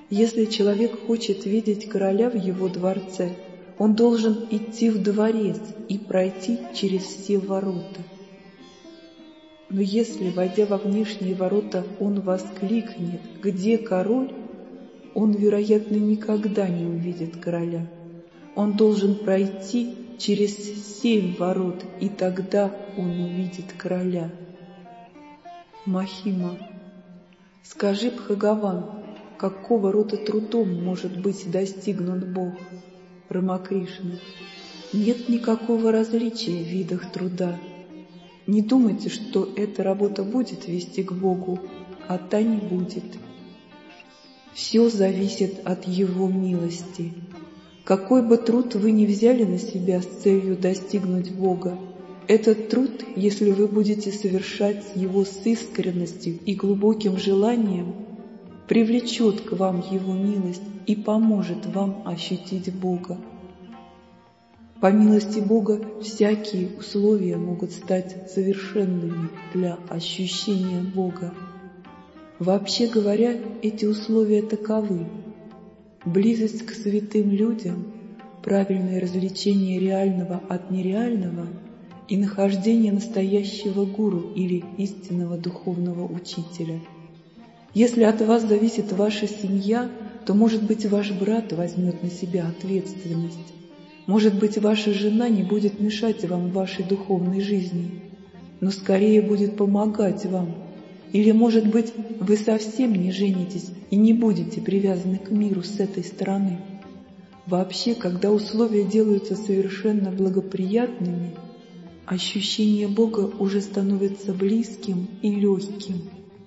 Если человек хочет видеть короля в его дворце, он должен идти в дворец и пройти через все ворота. Но если, войдя во внешние ворота, он воскликнет: «Где король?», он, вероятно, никогда не увидит короля. Он должен пройти через семь ворот, и тогда он увидит короля. Махима. Скажи, Бхагаван, какого рода трудом может быть достигнут Бог? Рамакришна. Нет никакого различия в видах труда. Не думайте, что эта работа будет вести к Богу, а та не будет. Все зависит от Его милости. Какой бы труд вы ни взяли на себя с целью достигнуть Бога, этот труд, если вы будете совершать его с искренностью и глубоким желанием, привлечет к вам Его милость и поможет вам ощутить Бога. По милости Бога всякие условия могут стать совершенными для ощущения Бога. Вообще говоря, эти условия таковы: близость к святым людям, правильное развлечение реального от нереального и нахождение настоящего гуру или истинного духовного учителя. Если от вас зависит ваша семья, то, может быть, ваш брат возьмет на себя ответственность. Может быть, ваша жена не будет мешать вам в вашей духовной жизни, но скорее будет помогать вам. Или, может быть, вы совсем не женитесь и не будете привязаны к миру с этой стороны. Вообще, когда условия делаются совершенно благоприятными, ощущение Бога уже становится близким и легким.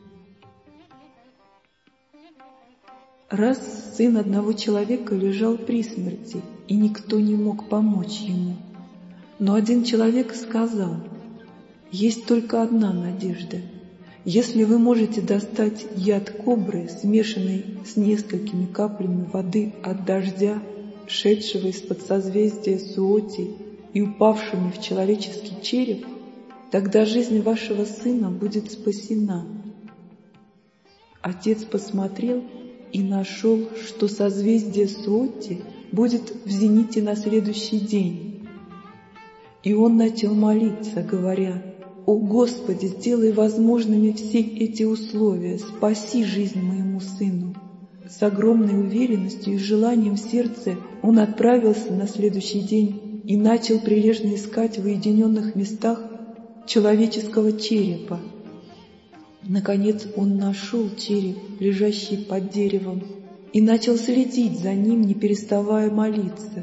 Раз сын одного человека лежал при смерти, и никто не мог помочь ему. Но один человек сказал: «Есть только одна надежда. Если вы можете достать яд кобры, смешанный с несколькими каплями воды от дождя, шедшего из-под созвездия Суоти и упавшими в человеческий череп, тогда жизнь вашего сына будет спасена». Отец посмотрел и нашел, что созвездие Суоти будет в зените на следующий день. И он начал молиться, говоря: «О Господи, сделай возможными все эти условия, спаси жизнь моему сыну». С огромной уверенностью и желанием в сердце он отправился на следующий день и начал прилежно искать в уединенных местах человеческого черепа. Наконец он нашел череп, лежащий под деревом, и начал следить за ним, не переставая молиться.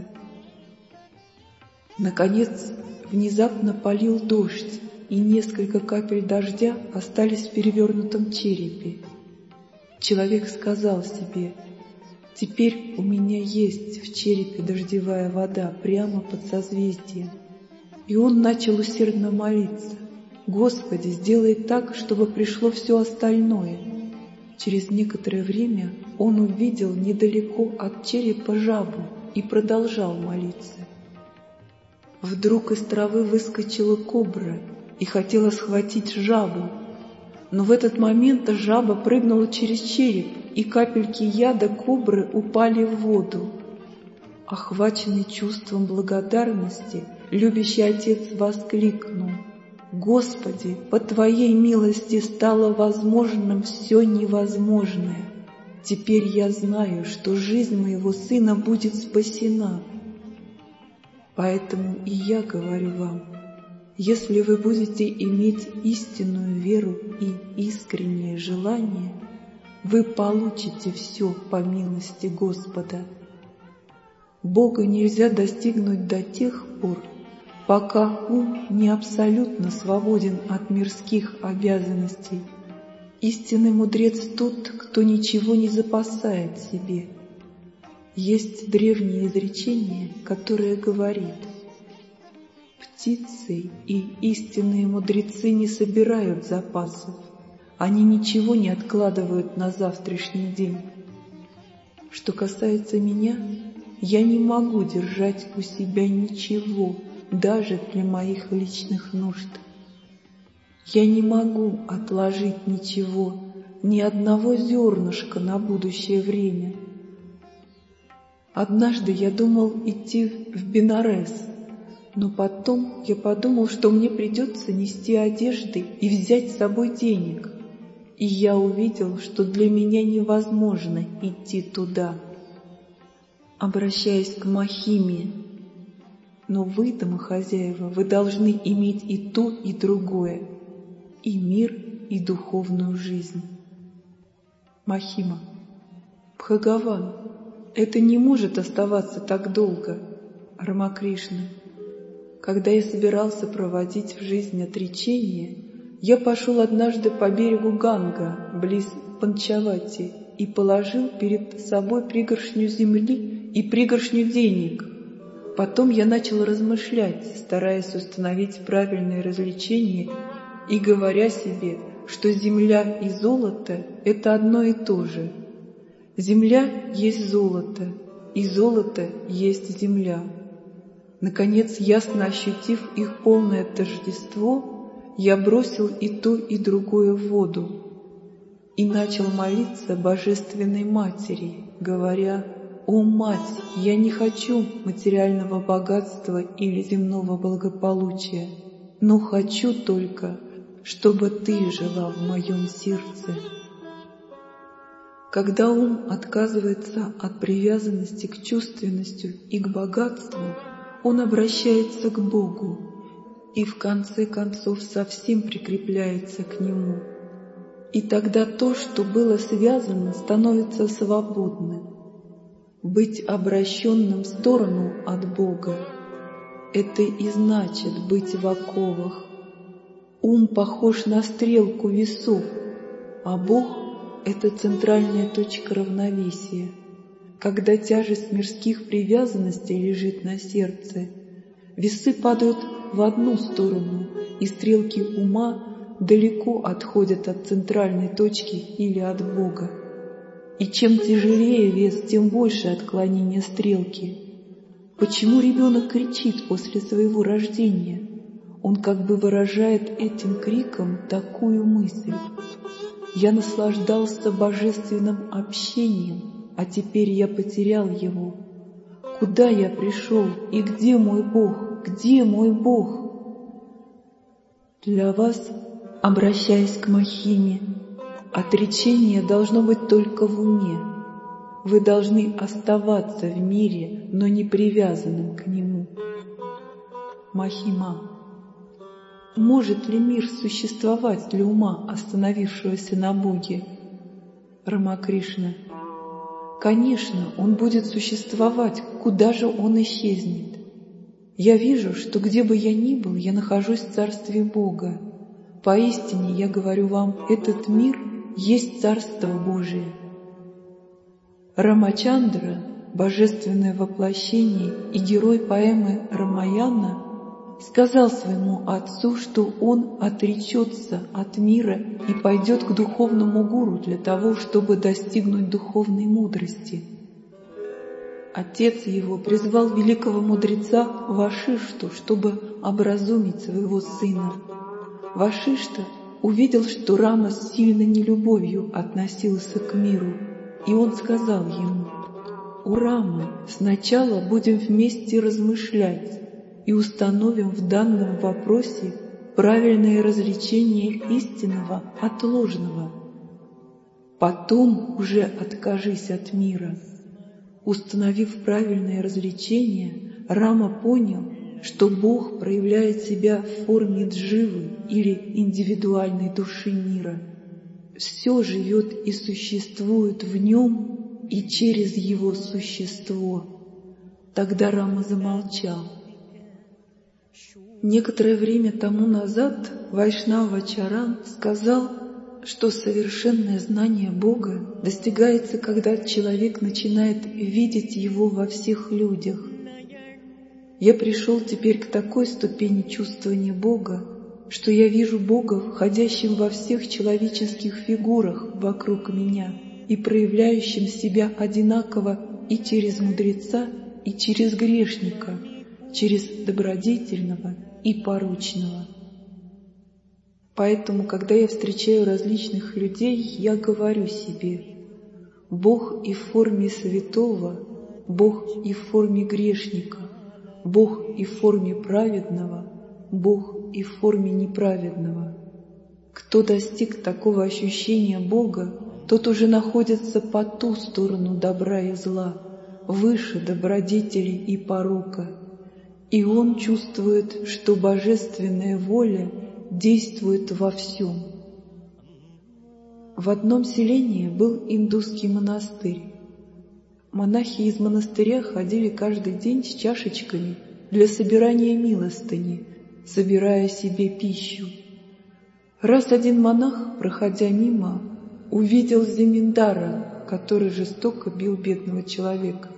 Наконец внезапно полил дождь, и несколько капель дождя остались в перевернутом черепе. Человек сказал себе: «Теперь у меня есть в черепе дождевая вода прямо под созвездием». И он начал усердно молиться: «Господи, сделай так, чтобы пришло все остальное». Через некоторое время он увидел недалеко от черепа жабу и продолжал молиться. Вдруг из травы выскочила кобра и хотела схватить жабу, но в этот момент жаба прыгнула через череп, и капельки яда кобры упали в воду. Охваченный чувством благодарности, любящий отец воскликнул: «Господи, по Твоей милости стало возможным все невозможное. Теперь я знаю, что жизнь моего сына будет спасена». Поэтому и я говорю вам: если вы будете иметь истинную веру и искреннее желание, вы получите все по милости Господа. Бога нельзя достигнуть до тех пор, пока ум не абсолютно свободен от мирских обязанностей. Истинный мудрец тот, кто ничего не запасает себе. Есть древнее изречение, которое говорит: «Птицы и истинные мудрецы не собирают запасов, они ничего не откладывают на завтрашний день». Что касается меня, я не могу держать у себя ничего, даже для моих личных нужд. Я не могу отложить ничего, ни одного зернышка на будущее время, Однажды я думал идти в Бенарес, но потом я подумал, что мне придется нести одежды и взять с собой денег. И я увидел, что для меня невозможно идти туда. Обращаясь к Махиме: но вы, домохозяева, вы должны иметь и то, и другое, и мир, и духовную жизнь. Махима: Бхагаван, это не может оставаться так долго. Рамакришна: когда я собирался проводить в жизнь отречение, я пошел однажды по берегу Ганга, близ Панчавати, и положил перед собой пригоршню земли и пригоршню денег. Потом я начал размышлять, стараясь установить правильное развлечение и говоря себе, что земля и золото — это одно и то же. Земля есть золото, и золото есть земля. Наконец, ясно ощутив их полное тождество, я бросил и то, и другое в воду и начал молиться Божественной Матери, говоря: «О, Мать, я не хочу материального богатства или земного благополучия, но хочу только, чтобы Ты жила в моем сердце». Когда ум отказывается от привязанности к чувственности и к богатству, он обращается к Богу и в конце концов совсем прикрепляется к Нему. И тогда то, что было связано, становится свободным. Быть обращенным в сторону от Бога — это и значит быть в оковах. Ум похож на стрелку весов, а Бог — это центральная точка равновесия. Когда тяжесть мирских привязанностей лежит на сердце, весы падают в одну сторону, и стрелки ума далеко отходят от центральной точки или от Бога. И чем тяжелее вес, тем больше отклонение стрелки. Почему ребенок кричит после своего рождения? Он как бы выражает этим криком такую мысль: «Я наслаждался божественным общением, а теперь я потерял его. Куда я пришел и где мой Бог? Где мой Бог?» Для вас, обращаясь к Махиме, отречение должно быть только в уме. Вы должны оставаться в мире, но не привязанным к нему. Махима: может ли мир существовать для ума, остановившегося на Боге? Рамакришна: конечно, он будет существовать, куда же он исчезнет? Я вижу, что где бы я ни был, я нахожусь в Царстве Бога. Поистине, я говорю вам, этот мир есть Царство Божие. Рамачандра, божественное воплощение и герой поэмы Рамаяна, сказал своему отцу, что он отречется от мира и пойдет к духовному гуру для того, чтобы достигнуть духовной мудрости. Отец его призвал великого мудреца Вашишту, чтобы образумить своего сына. Вашишта увидел, что Рама с сильной нелюбовью относился к миру, и он сказал ему: «О Рама, сначала будем вместе размышлять и установим в данном вопросе правильное различение истинного от ложного. Потом уже откажись от мира». Установив правильное различение, Рама понял, что Бог проявляет себя в форме дживы или индивидуальной души мира. Все живет и существует в нем и через его существо. Тогда Рама замолчал. Некоторое время тому назад Вайшнавачаран сказал, что совершенное знание Бога достигается, когда человек начинает видеть Его во всех людях. Я пришел теперь к такой ступени чувствования Бога, что я вижу Бога, входящим во всех человеческих фигурах вокруг меня и проявляющим себя одинаково и через мудреца, и через грешника, через добродетельного и порочного. Поэтому, когда я встречаю различных людей, я говорю себе: Бог и в форме святого, Бог и в форме грешника, Бог и в форме праведного, Бог и в форме неправедного. Кто достиг такого ощущения Бога, тот уже находится по ту сторону добра и зла, выше добродетели и порока, и он чувствует, что божественная воля действует во всем. В одном селении был индусский монастырь. Монахи из монастыря ходили каждый день с чашечками для собирания милостыни, собирая себе пищу. Раз один монах, проходя мимо, увидел земиндара, который жестоко бил бедного человека.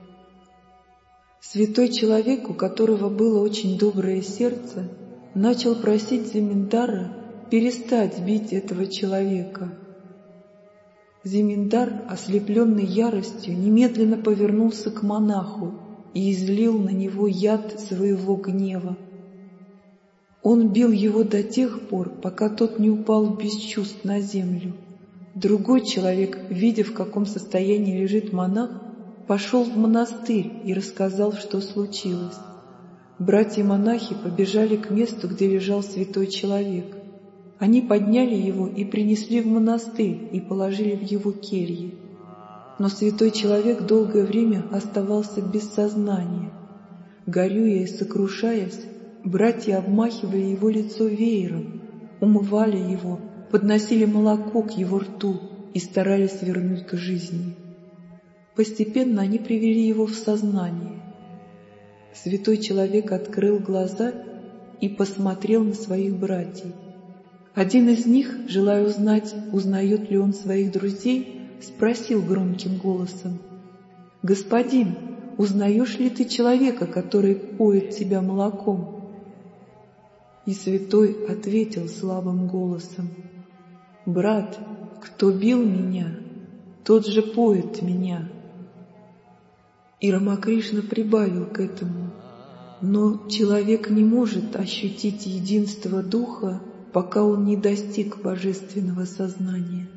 Святой человек, у которого было очень доброе сердце, начал просить земиндара перестать бить этого человека. Земиндар, ослепленный яростью, немедленно повернулся к монаху и излил на него яд своего гнева. Он бил его до тех пор, пока тот не упал без чувств на землю. Другой человек, видя, в каком состоянии лежит монах, пошел в монастырь и рассказал, что случилось. Братья-монахи побежали к месту, где лежал святой человек. Они подняли его и принесли в монастырь и положили в его кельи. Но святой человек долгое время оставался без сознания. Горюя и сокрушаясь, братья обмахивали его лицо веером, умывали его, подносили молоко к его рту и старались вернуть к жизни. Постепенно они привели его в сознание. Святой человек открыл глаза и посмотрел на своих братьев. Один из них, желая узнать, узнает ли он своих друзей, спросил громким голосом: «Господин, узнаешь ли ты человека, который поет тебя молоком?» И святой ответил слабым голосом: «Брат, кто бил меня, тот же поет меня». И Рамакришна прибавил к этому: «Но человек не может ощутить единство духа, пока он не достиг божественного сознания.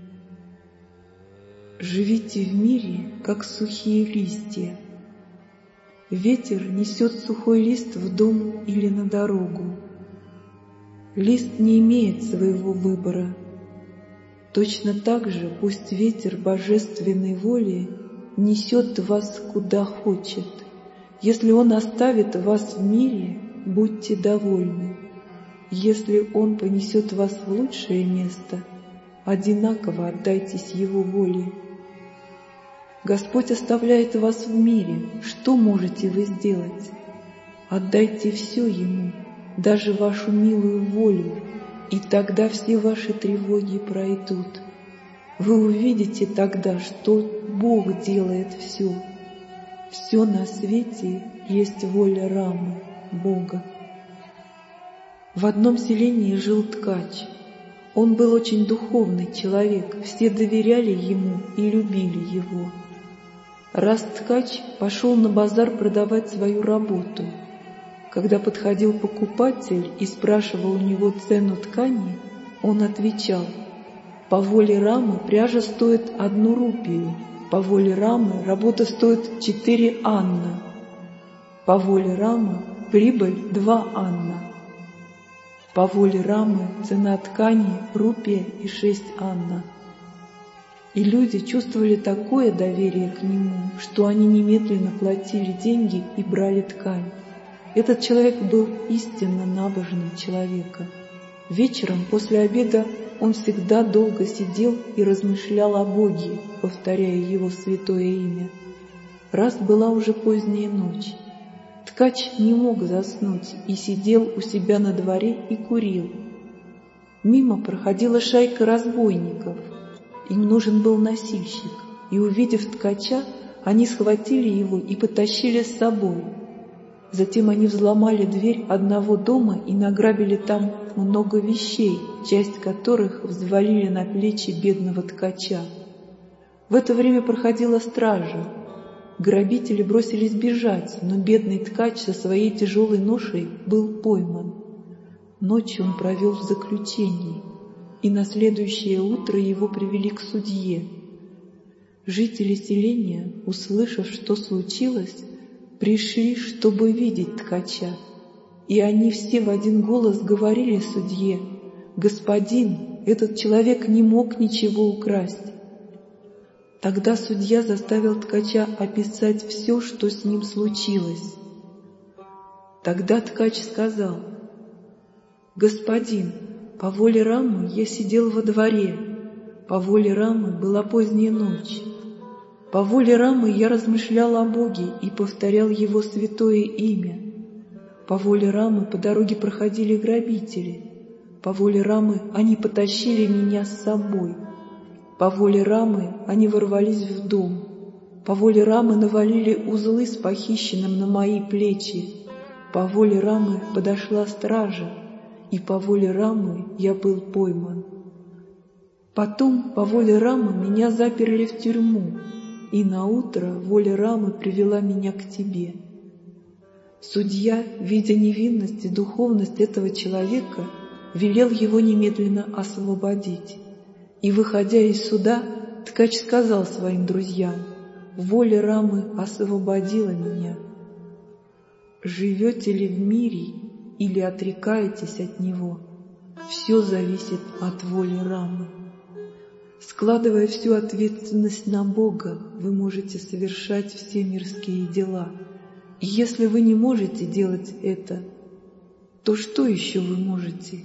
Живите в мире, как сухие листья. Ветер несет сухой лист в дом или на дорогу. Лист не имеет своего выбора. Точно так же пусть ветер божественной воли несет вас куда хочет. Если он оставит вас в мире, будьте довольны. Если он понесет вас в лучшее место, одинаково отдайтесь его воле. Господь оставляет вас в мире, что можете вы сделать? Отдайте все Ему, даже вашу милую волю, и тогда все ваши тревоги пройдут. Вы увидите тогда, что Бог делает все. Все на свете есть воля Рамы, Бога. В одном селении жил ткач. Он был очень духовный человек, все доверяли ему и любили его. Раз ткач пошел на базар продавать свою работу. Когда подходил покупатель и спрашивал у него цену ткани, он отвечал: «По воле Рамы пряжа стоит одну рупию, по воле Рамы работа стоит четыре анна, по воле Рамы прибыль два анна». По воле Рамы цена ткани — рупия и шесть анна. И люди чувствовали такое доверие к нему, что они немедленно платили деньги и брали ткань. Этот человек был истинно набожным человеком. Вечером после обеда он всегда долго сидел и размышлял о Боге, повторяя Его святое имя. Раз была уже поздняя ночь. Ткач не мог заснуть и сидел у себя на дворе и курил. Мимо проходила шайка разбойников. Им нужен был носильщик, и, увидев ткача, они схватили его и потащили с собой. Затем они взломали дверь одного дома и награбили там много вещей, часть которых взвалили на плечи бедного ткача. В это время проходила стража. Грабители бросились бежать, но бедный ткач со своей тяжелой ношей был пойман. Ночью он провел в заключении, и на следующее утро его привели к судье. Жители селения, услышав, что случилось, пришли, чтобы видеть ткача. И они все в один голос говорили судье: «Господин, этот человек не мог ничего украсть». Тогда судья заставил ткача описать все, что с ним случилось. Тогда ткач сказал: «Господин, по воле Рамы я сидел во дворе, по воле Рамы была поздняя ночь. По воле Рамы я размышлял о Боге и повторял Его святое имя. По воле Рамы по дороге проходили грабители. По воле Рамы они потащили меня с собой. По воле Рамы они ворвались в дом. По воле Рамы навалили узлы с похищенным на мои плечи. По воле Рамы подошла стража, и по воле Рамы я был пойман. Потом по воле Рамы меня заперли в тюрьму, и наутро воля Рамы привела меня к тебе». Судья, видя невинность и духовность этого человека, велел его немедленно освободить. И, выходя из суда, ткач сказал своим друзьям: «Воля Рамы освободила меня. Живете ли в мире или отрекаетесь от него, все зависит от воли Рамы. Складывая всю ответственность на Бога, вы можете совершать все мирские дела. И если вы не можете делать это, то что еще вы можете?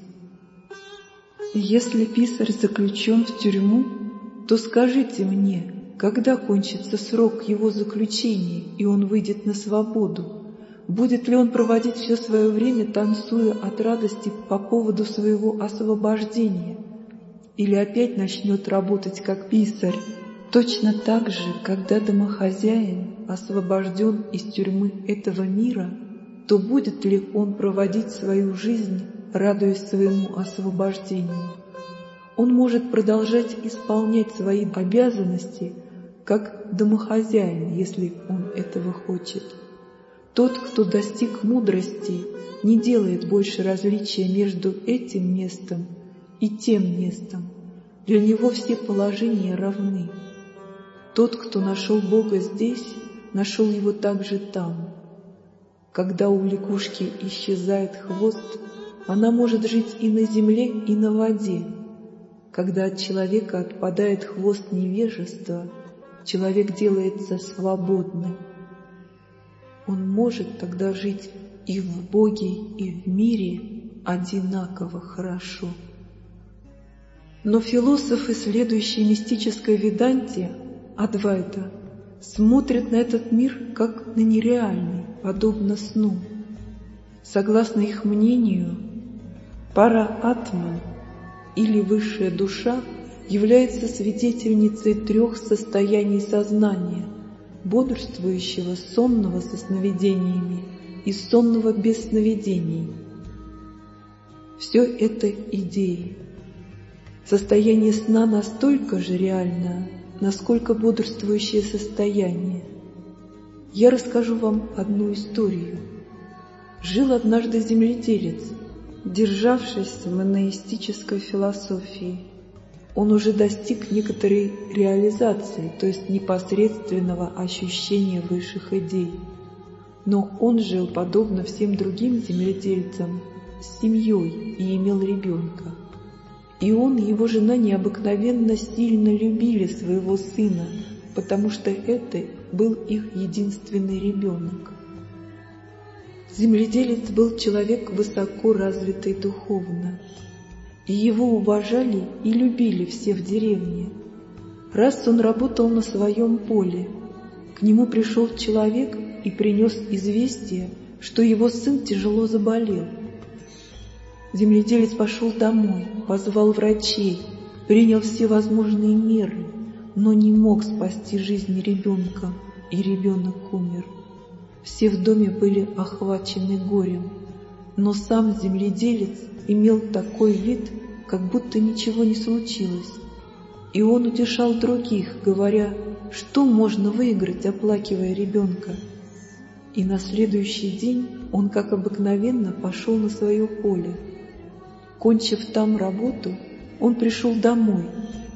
Если писарь заключен в тюрьму, то скажите мне, когда кончится срок его заключения, и он выйдет на свободу? Будет ли он проводить все свое время, танцуя от радости по поводу своего освобождения? Или опять начнет работать как писарь? Точно так же, когда домохозяин освобожден из тюрьмы этого мира, то будет ли он проводить свою жизнь, радуясь своему освобождению? Он может продолжать исполнять свои обязанности, как домохозяин, если он этого хочет. Тот, кто достиг мудрости, не делает больше различия между этим местом и тем местом. Для него все положения равны. Тот, кто нашел Бога здесь, нашел Его также там. Когда у лягушки исчезает хвост, она может жить и на земле, и на воде. Когда от человека отпадает хвост невежества, человек делается свободным. Он может тогда жить и в Боге, и в мире одинаково хорошо. Но философы, следующие мистической веданте, Адвайта, смотрят на этот мир как на нереальный, подобно сну. Согласно их мнению, пара-атман, или высшая душа, является свидетельницей трех состояний сознания: бодрствующего, сонного со сновидениями и сонного без сновидений. Все это идеи. Состояние сна настолько же реально, насколько бодрствующее состояние. Я расскажу вам одну историю. Жил однажды земледелец, державшийся в монеистической философии. Он уже достиг некоторой реализации, то есть непосредственного ощущения высших идей. Но он жил, подобно всем другим земледельцам, с семьей и имел ребенка. И он и его жена необыкновенно сильно любили своего сына, потому что это был их единственный ребенок. Земледелец был человек высоко развитый духовно, и его уважали и любили все в деревне. Раз он работал на своем поле, к нему пришел человек и принес известие, что его сын тяжело заболел. Земледелец пошел домой, позвал врачей, принял все возможные меры, но не мог спасти жизнь ребенка, и ребенок умер. Все в доме были охвачены горем, но сам земледелец имел такой вид, как будто ничего не случилось. И он утешал других, говоря, что можно выиграть, оплакивая ребенка. И на следующий день он, как обыкновенно, пошел на свое поле. Кончив там работу, он пришел домой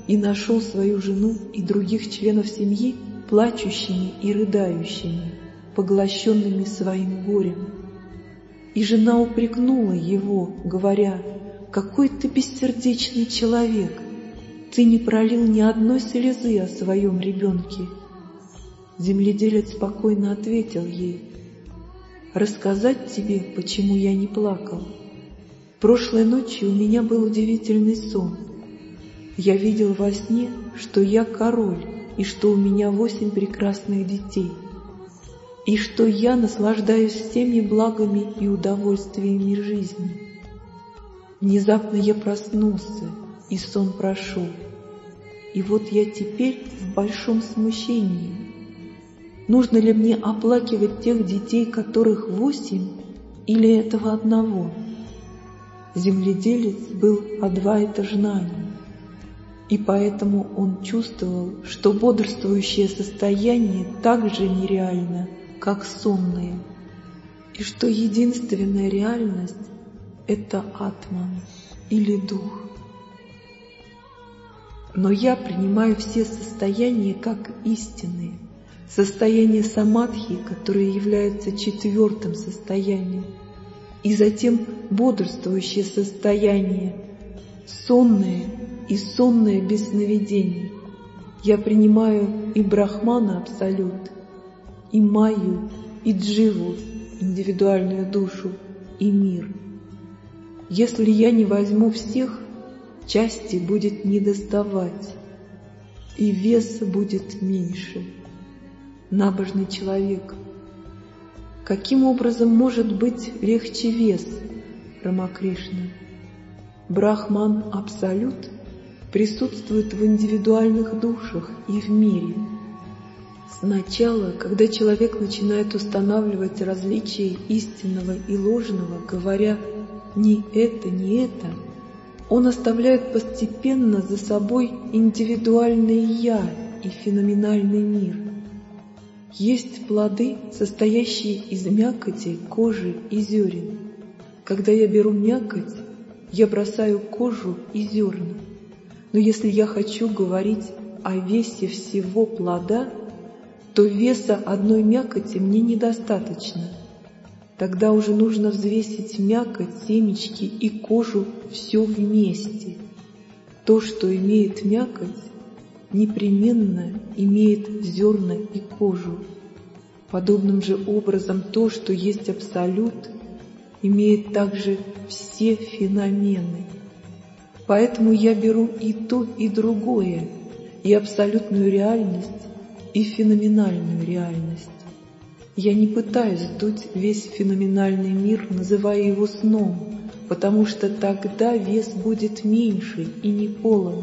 и нашел свою жену и других членов семьи плачущими и рыдающими, поглощенными своим горем. И жена упрекнула его, говоря: «Какой ты бессердечный человек! Ты не пролил ни одной слезы о своем ребенке». Земледелец спокойно ответил ей: «Рассказать тебе, почему я не плакал? Прошлой ночью у меня был удивительный сон. Я видел во сне, что я король, и что у меня восемь прекрасных детей, и что я наслаждаюсь всеми благами и удовольствиями жизни. Внезапно я проснулся, и сон прошел. И вот я теперь в большом смущении. Нужно ли мне оплакивать тех детей, которых восемь, или этого одного?» Земледелец был Адвайта Жнани, и поэтому он чувствовал, что бодрствующее состояние так же нереально, как сонное, и что единственная реальность — это атман, или дух. Но я принимаю все состояния как истинные. Состояние самадхи, которое является четвертым состоянием, и затем бодрствующее состояние, сонное и сонное без сновидений. Я принимаю и Брахмана Абсолют, и Майю, и Дживу, индивидуальную душу, и мир. Если я не возьму всех, части будет недоставать, и вес будет меньше. Набожный человек. Каким образом может быть легче вес, Рамакришна? Брахман Абсолют присутствует в индивидуальных душах и в мире. Сначала, когда человек начинает устанавливать различия истинного и ложного, говоря «ни это, ни это», он оставляет постепенно за собой индивидуальное «я» и феноменальный мир. Есть плоды, состоящие из мякоти, кожи и зерен. Когда я беру мякоть, я бросаю кожу и зерна. Но если я хочу говорить о весе всего плода, то веса одной мякоти мне недостаточно. Тогда уже нужно взвесить мякоть, семечки и кожу все вместе. То, что имеет мякоть, непременно имеет зерна и кожу. Подобным же образом то, что есть Абсолют, имеет также все феномены. Поэтому я беру и то, и другое, и абсолютную реальность, и феноменальную реальность. Я не пытаюсь сдуть весь феноменальный мир, называя его сном, потому что тогда вес будет меньше и не полон.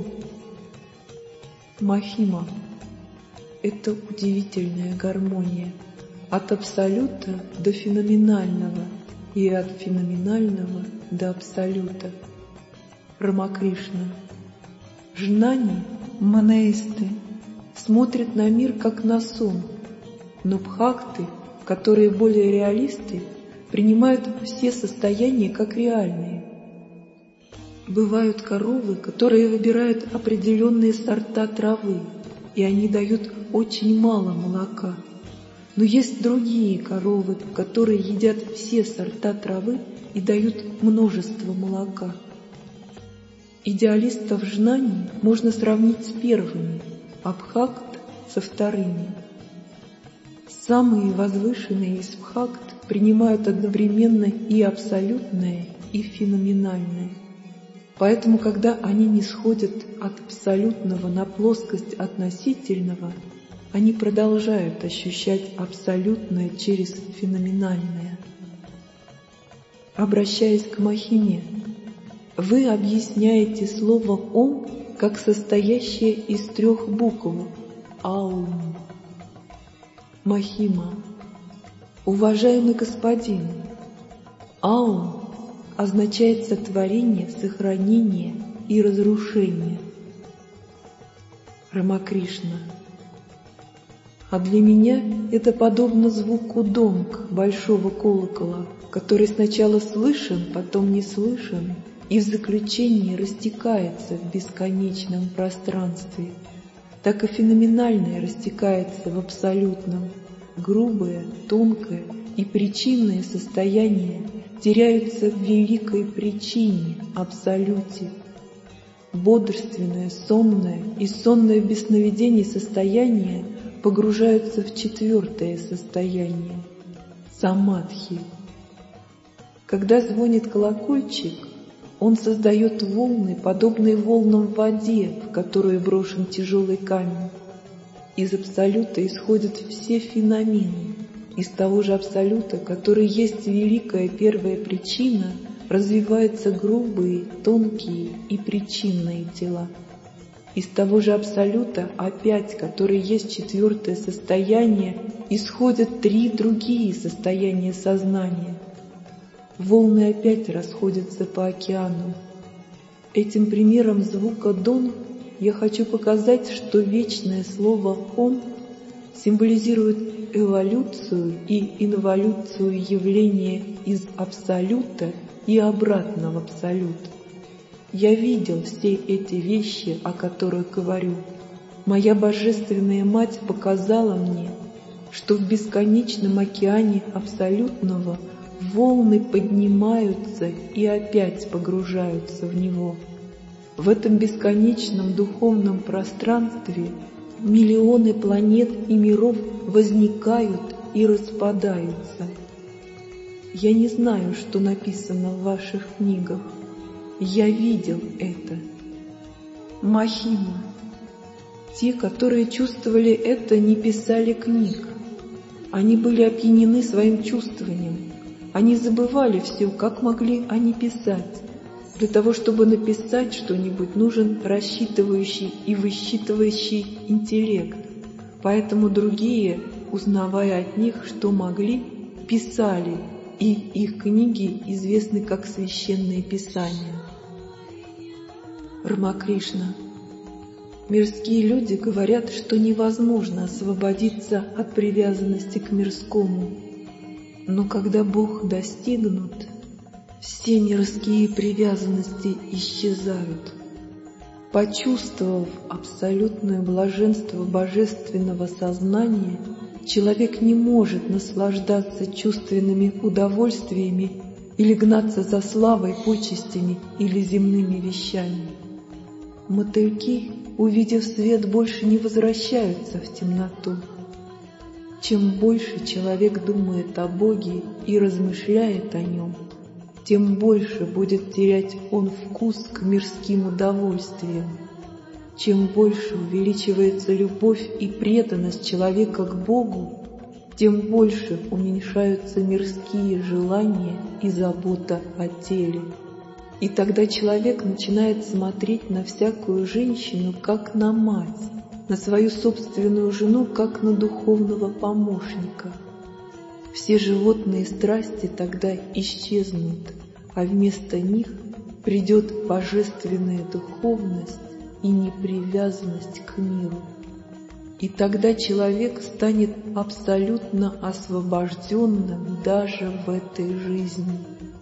Махима — это удивительная гармония от абсолюта до феноменального и от феноменального до абсолюта. Рамакришна. Жнани, манаисты, смотрят на мир как на сон, но бхакты, которые более реалисты, принимают все состояния как реальные. Бывают коровы, которые выбирают определенные сорта травы, и они дают очень мало молока. Но есть другие коровы, которые едят все сорта травы и дают множество молока. Идеалистов Жнани можно сравнить с первыми, а бхакт со вторыми. Самые возвышенные из бхакт принимают одновременно и абсолютное, и феноменальное. Поэтому, когда они не сходят от абсолютного на плоскость относительного, они продолжают ощущать абсолютное через феноменальное. Обращаясь к Махиме, вы объясняете слово «ом» как состоящее из трех букв «аум». Махима. Уважаемый господин, «аум» означает сотворение, сохранение и разрушение. Рамакришна. А для меня это подобно звуку донг, большого колокола, который сначала слышен, потом не слышен, и в заключении растекается в бесконечном пространстве, так и феноменальное растекается в абсолютном. Грубое, тонкое и причинное состояние теряются в великой причине, абсолюте. Бодрственное, сонное и сонное без сновидений состояние погружаются в четвертое состояние — самадхи. Когда звонит колокольчик, он создает волны, подобные волнам в воде, в которую брошен тяжелый камень. Из абсолюта исходят все феномены. Из того же абсолюта, который есть великая первая причина, развиваются грубые, тонкие и причинные тела. Из того же абсолюта, опять, который есть четвертое состояние, исходят три другие состояния сознания. Волны опять расходятся по океану. Этим примером звука «дон» я хочу показать, что вечное слово «ом» символизирует эволюцию и инволюцию явления из абсолюта и обратно в абсолют. Я видел все эти вещи, о которых говорю. Моя Божественная Мать показала мне, что в бесконечном океане абсолютного волны поднимаются и опять погружаются в него. В этом бесконечном духовном пространстве миллионы планет и миров возникают и распадаются. Я не знаю, что написано в ваших книгах. Я видел это. Махима. Те, которые чувствовали это, не писали книг. Они были опьянены своим чувствованием. Они забывали все, как могли они писать. Для того, чтобы написать что-нибудь, нужен рассчитывающий и высчитывающий интеллект. Поэтому другие, узнавая от них, что могли, писали, и их книги известны как священные писания. Рамакришна. Мирские люди говорят, что невозможно освободиться от привязанности к мирскому. Но когда Бог достигнут, все мирские привязанности исчезают. Почувствовав абсолютное блаженство божественного сознания, человек не может наслаждаться чувственными удовольствиями или гнаться за славой, почестями или земными вещами. Мотыльки, увидев свет, больше не возвращаются в темноту. Чем больше человек думает о Боге и размышляет о Нем, тем больше будет терять он вкус к мирским удовольствиям. Чем больше увеличивается любовь и преданность человека к Богу, тем больше уменьшаются мирские желания и забота о теле. И тогда человек начинает смотреть на всякую женщину как на мать, на свою собственную жену как на духовного помощника. Все животные страсти тогда исчезнут, а вместо них придет божественная духовность и непривязанность к миру. И тогда человек станет абсолютно освобожденным даже в этой жизни.